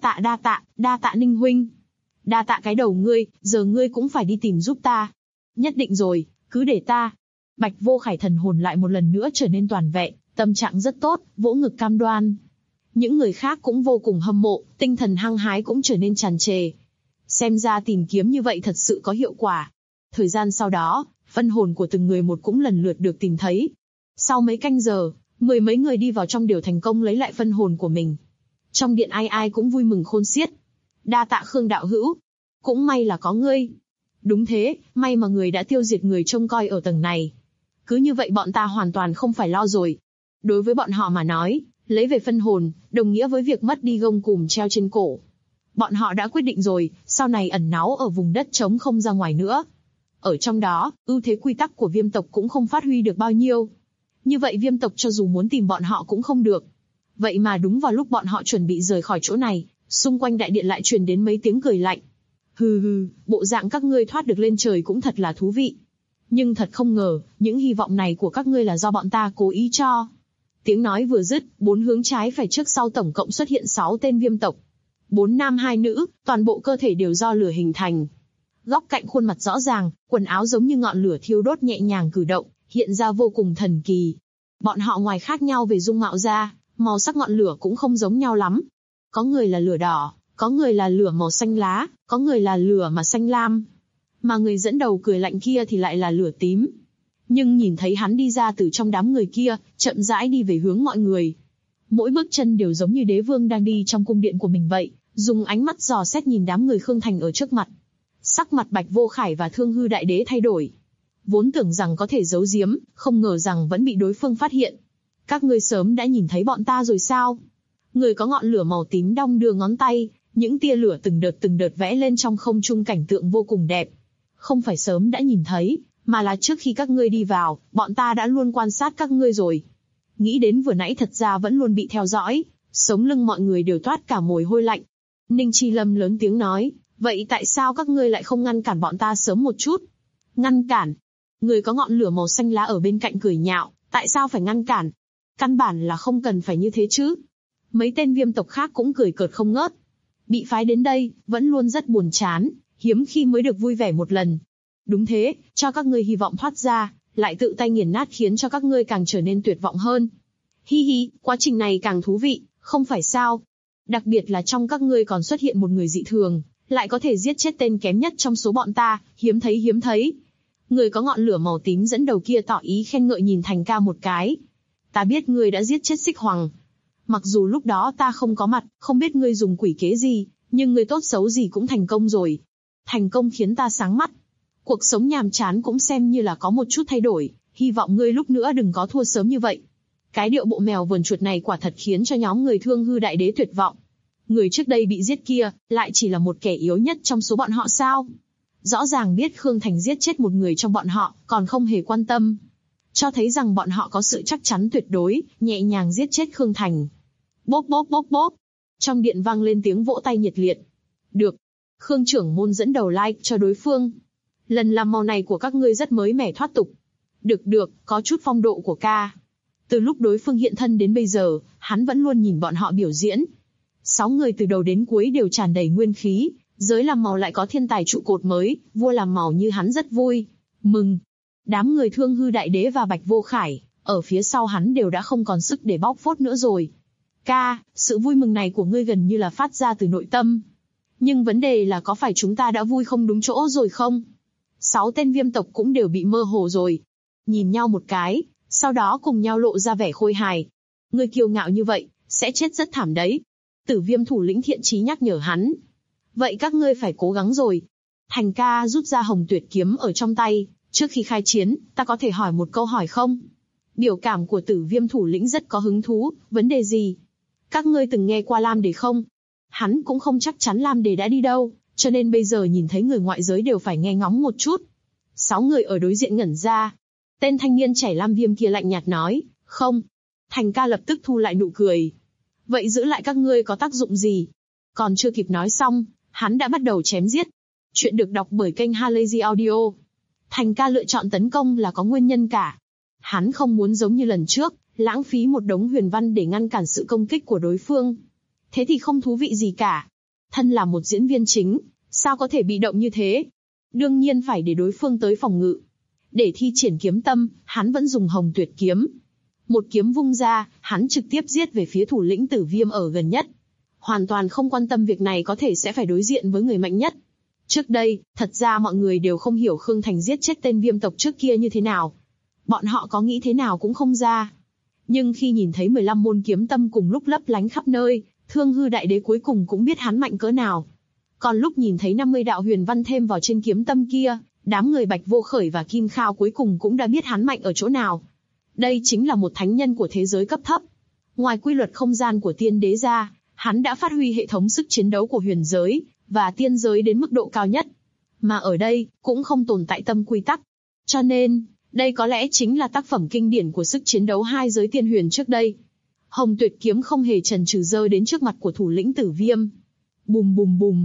tạ Ninh huynh. Đa tạ cái đầu ngươi, giờ ngươi cũng phải đi tìm giúp ta. Nhất định rồi, cứ để ta. Bạch Vô Khải thần hồn lại một lần nữa trở nên toàn vẹn, tâm trạng rất tốt, vỗ ngực cam đoan. Những người khác cũng vô cùng hâm mộ, tinh thần hăng hái cũng trở nên tràn trề. Xem ra tìm kiếm như vậy thật sự có hiệu quả. Thời gian sau đó, phân hồn của từng người một cũng lần lượt được tìm thấy. Sau mấy canh giờ, 10 mấy người đi vào trong đều thành công lấy lại phân hồn của mình. Trong điện ai ai cũng vui mừng khôn xiết. Đa tạ Khương đạo hữu. Cũng may là có ngươi. Đúng thế, may mà người đã tiêu diệt người trông coi ở tầng này. Cứ như vậy bọn ta hoàn toàn không phải lo rồi. Đối với bọn họ mà nói, lấy về phân hồn, đồng nghĩa với việc mất đi gông cùm treo trên cổ. Bọn họ đã quyết định rồi, sau này ẩn náu ở vùng đất trống không ra ngoài nữa. Ở trong đó, ưu thế quy tắc của viêm tộc cũng không phát huy được bao nhiêu. Như vậy viêm tộc cho dù muốn tìm bọn họ cũng không được. Vậy mà đúng vào lúc bọn họ chuẩn bị rời khỏi chỗ này, xung quanh đại điện lại truyền đến mấy tiếng cười lạnh. Hừ hừ, bộ dạng các ngươi thoát được lên trời cũng thật là thú vị. Nhưng thật không ngờ, những hy vọng này của các ngươi là do bọn ta cố ý cho. Tiếng nói vừa dứt, 4 hướng trái phải trước sau tổng cộng xuất hiện 6 tên viêm tộc. 4 nam 2 nữ, toàn bộ cơ thể đều do lửa hình thành. Góc cạnh khuôn mặt rõ ràng, quần áo giống như ngọn lửa thiêu đốt nhẹ nhàng cử động, hiện ra vô cùng thần kỳ. Bọn họ ngoài khác nhau về dung mạo ra, màu sắc ngọn lửa cũng không giống nhau lắm. Có người là lửa đỏ, có người là lửa màu xanh lá, có người là lửa mà xanh lam. Mà người dẫn đầu cười lạnh kia thì lại là lửa tím. Nhưng nhìn thấy hắn đi ra từ trong đám người kia, chậm rãi đi về hướng mọi người. Mỗi bước chân đều giống như đế vương đang đi trong cung điện của mình vậy, dùng ánh mắt dò xét nhìn đám người Khương Thành ở trước mặt. Sắc mặt Bạch Vô Khải và Thương Hư Đại Đế thay đổi. Vốn tưởng rằng có thể giấu giếm, không ngờ rằng vẫn bị đối phương phát hiện. Các ngươi sớm đã nhìn thấy bọn ta rồi sao? Người có ngọn lửa màu tím đong đưa ngón tay, những tia lửa từng đợt vẽ lên trong không trung cảnh tượng vô cùng đẹp. Không phải sớm đã nhìn thấy, mà là trước khi các ngươi đi vào, bọn ta đã luôn quan sát các ngươi rồi. Nghĩ đến vừa nãy thật ra vẫn luôn bị theo dõi, sống lưng mọi người đều toát cả mồ hôi lạnh. Ninh Chi Lâm lớn tiếng nói, vậy tại sao các ngươi lại không ngăn cản bọn ta sớm một chút? Ngăn cản? Người có ngọn lửa màu xanh lá ở bên cạnh cười nhạo, tại sao phải ngăn cản? Căn bản là không cần phải như thế chứ. Mấy tên viêm tộc khác cũng cười cợt không ngớt. Bị phái đến đây, vẫn luôn rất buồn chán, hiếm khi mới được vui vẻ một lần. Đúng thế, cho các ngươi hy vọng thoát ra, lại tự tay nghiền nát khiến cho các ngươi càng trở nên tuyệt vọng hơn. Hi hi, quá trình này càng thú vị, không phải sao? Đặc biệt là trong các ngươi còn xuất hiện một người dị thường, lại có thể giết chết tên kém nhất trong số bọn ta, hiếm thấy. Người có ngọn lửa màu tím dẫn đầu kia tỏ ý khen ngợi nhìn Thành Ca một cái. Ta biết ngươi đã giết chết Xích Hoàng. Mặc dù lúc đó ta không có mặt, không biết ngươi dùng quỷ kế gì, nhưng ngươi tốt xấu gì cũng thành công rồi. Thành công khiến ta sáng mắt. Cuộc sống nhàm chán cũng xem như là có một chút thay đổi, hy vọng ngươi lúc nữa đừng có thua sớm như vậy. Cái điệu bộ mèo vờn chuột này quả thật khiến cho nhóm người Thương Hư Đại Đế tuyệt vọng. Người trước đây bị giết kia, lại chỉ là một kẻ yếu nhất trong số bọn họ sao? Rõ ràng biết Khương Thành giết chết một người trong bọn họ, còn không hề quan tâm. Cho thấy rằng bọn họ có sự chắc chắn tuyệt đối, nhẹ nhàng giết chết Khương Thành. Bốp bốp bốp bốp. Trong điện vang lên tiếng vỗ tay nhiệt liệt. Được. Khương trưởng môn dẫn đầu like cho đối phương. Lần làm màu này của các ngươi rất mới mẻ thoát tục. Được, có chút phong độ của ca. Từ lúc đối phương hiện thân đến bây giờ, hắn vẫn luôn nhìn bọn họ biểu diễn. 6 người từ đầu đến cuối đều tràn đầy nguyên khí, giới làm màu lại có thiên tài trụ cột mới, vua làm màu như hắn rất vui, mừng. Đám người Thương Hư Đại Đế và Bạch Vô Khải, ở phía sau hắn đều đã không còn sức để bóc phốt nữa rồi. Ca, sự vui mừng này của ngươi gần như là phát ra từ nội tâm. Nhưng vấn đề là có phải chúng ta đã vui không đúng chỗ rồi không? 6 tên viêm tộc cũng đều bị mơ hồ rồi. Nhìn nhau một cái, sau đó cùng nhau lộ ra vẻ khôi hài. Ngươi kiêu ngạo như vậy, sẽ chết rất thảm đấy. Tử Viêm thủ lĩnh thiện chí nhắc nhở hắn. Vậy các ngươi phải cố gắng rồi. Thành Ca rút ra Hồng Tuyệt kiếm ở trong tay. Trước khi khai chiến, ta có thể hỏi một câu hỏi không? Biểu cảm của Tử Viêm thủ lĩnh rất có hứng thú. Vấn đề gì? Các ngươi từng nghe qua Lam Đề không? Hắn cũng không chắc chắn Lam Đề đã đi đâu, cho nên bây giờ nhìn thấy người ngoại giới đều phải nghe ngóng một chút. 6 người ở đối diện ngẩn ra. Tên thanh niên trẻ Lam Viêm kia lạnh nhạt nói, không. Thành Ca lập tức thu lại nụ cười. Vậy giữ lại các ngươi có tác dụng gì? Còn chưa kịp nói xong, hắn đã bắt đầu chém giết. Chuyện được đọc bởi kênh Halazy Audio. Thành Ca lựa chọn tấn công là có nguyên nhân cả. Hắn không muốn giống như lần trước, lãng phí một đống huyền văn để ngăn cản sự công kích của đối phương. Thế thì không thú vị gì cả. Thân là một diễn viên chính, sao có thể bị động như thế? Đương nhiên phải để đối phương tới phòng ngự. Để thi triển kiếm tâm, hắn vẫn dùng Hồng Tuyệt kiếm. Một kiếm vung ra, hắn trực tiếp giết về phía thủ lĩnh Tử Viêm ở gần nhất. Hoàn toàn không quan tâm việc này có thể sẽ phải đối diện với người mạnh nhất. Trước đây, thật ra mọi người đều không hiểu Khương Thành giết chết tên viêm tộc trước kia như thế nào. Bọn họ có nghĩ thế nào cũng không ra. Nhưng khi nhìn thấy 15 môn kiếm tâm cùng lúc lấp lánh khắp nơi, Thương Hư Đại Đế cuối cùng cũng biết hắn mạnh cỡ nào. Còn lúc nhìn thấy 50 đạo huyền văn thêm vào trên kiếm tâm kia, đám người Bạch Vô Khởi và Kim Khao cuối cùng cũng đã biết hắn mạnh ở chỗ nào. Đây chính là một thánh nhân của thế giới cấp thấp. Ngoài quy luật không gian của tiên đế ra, hắn đã phát huy hệ thống sức chiến đấu của huyền giới và tiên giới đến mức độ cao nhất. Mà ở đây, cũng không tồn tại tâm quy tắc. Cho nên, đây có lẽ chính là tác phẩm kinh điển của sức chiến đấu hai giới tiên huyền trước đây. Hồng Tuyệt kiếm không hề chần chừ giơ đến trước mặt của thủ lĩnh Tử Viêm. Bùm bùm bùm.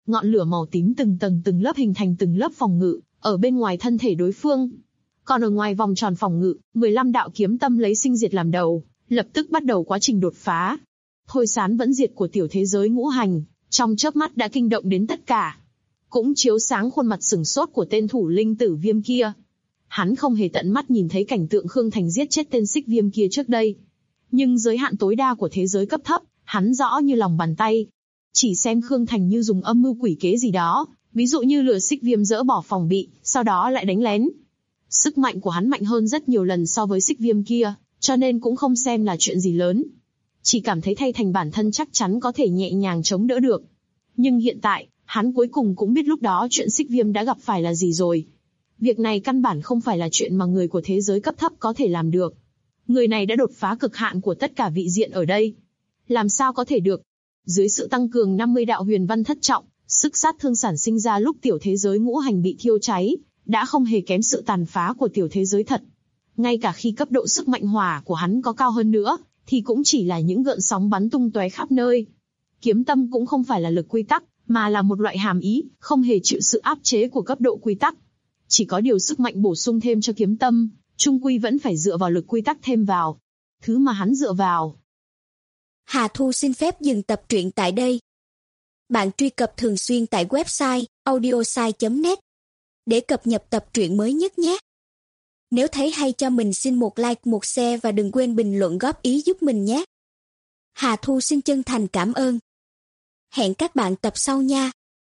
Ngọn lửa màu tím từng tầng từng lớp hình thành từng lớp phòng ngự, ở bên ngoài thân thể đối phương. Còn ở ngoài vòng tròn phòng ngự, 15 đạo kiếm tâm lấy sinh diệt làm đầu, lập tức bắt đầu quá trình đột phá. Thôi sán vẫn diệt của tiểu thế giới ngũ hành, trong chớp mắt đã kinh động đến tất cả. Cũng chiếu sáng khuôn mặt sừng sốt của tên thủ linh tử viêm kia. Hắn không hề tận mắt nhìn thấy cảnh tượng Khương Thành giết chết tên xích viêm kia trước đây. Nhưng giới hạn tối đa của thế giới cấp thấp, hắn rõ như lòng bàn tay. Chỉ xem Khương Thành như dùng âm mưu quỷ kế gì đó, ví dụ như lừa xích viêm dỡ bỏ phòng bị, sau đó lại đánh lén. Sức mạnh của hắn mạnh hơn rất nhiều lần so với xích viêm kia, cho nên cũng không xem là chuyện gì lớn. Chỉ cảm thấy thay thành bản thân chắc chắn có thể nhẹ nhàng chống đỡ được. Nhưng hiện tại, hắn cuối cùng cũng biết lúc đó chuyện xích viêm đã gặp phải là gì rồi. Việc này căn bản không phải là chuyện mà người của thế giới cấp thấp có thể làm được. Người này đã đột phá cực hạn của tất cả vị diện ở đây. Làm sao có thể được? Dưới sự tăng cường 50 đạo huyền văn thất trọng, sức sát thương sản sinh ra lúc tiểu thế giới ngũ hành bị thiêu cháy, đã không hề kém sự tàn phá của tiểu thế giới thật. Ngay cả khi cấp độ sức mạnh hỏa của hắn có cao hơn nữa, thì cũng chỉ là những gợn sóng bắn tung tóe khắp nơi. Kiếm tâm cũng không phải là lực quy tắc, mà là một loại hàm ý, không hề chịu sự áp chế của cấp độ quy tắc. Chỉ có điều sức mạnh bổ sung thêm cho kiếm tâm, chung quy vẫn phải dựa vào lực quy tắc thêm vào. Thứ mà hắn dựa vào. Hà Thu xin phép dừng tập truyện tại đây. Bạn truy cập thường xuyên tại website audiosai.net để cập nhật tập truyện mới nhất nhé. Nếu thấy hay cho mình xin một like, một share và đừng quên bình luận góp ý giúp mình nhé. Hà Thu xin chân thành cảm ơn. Hẹn các bạn tập sau nha.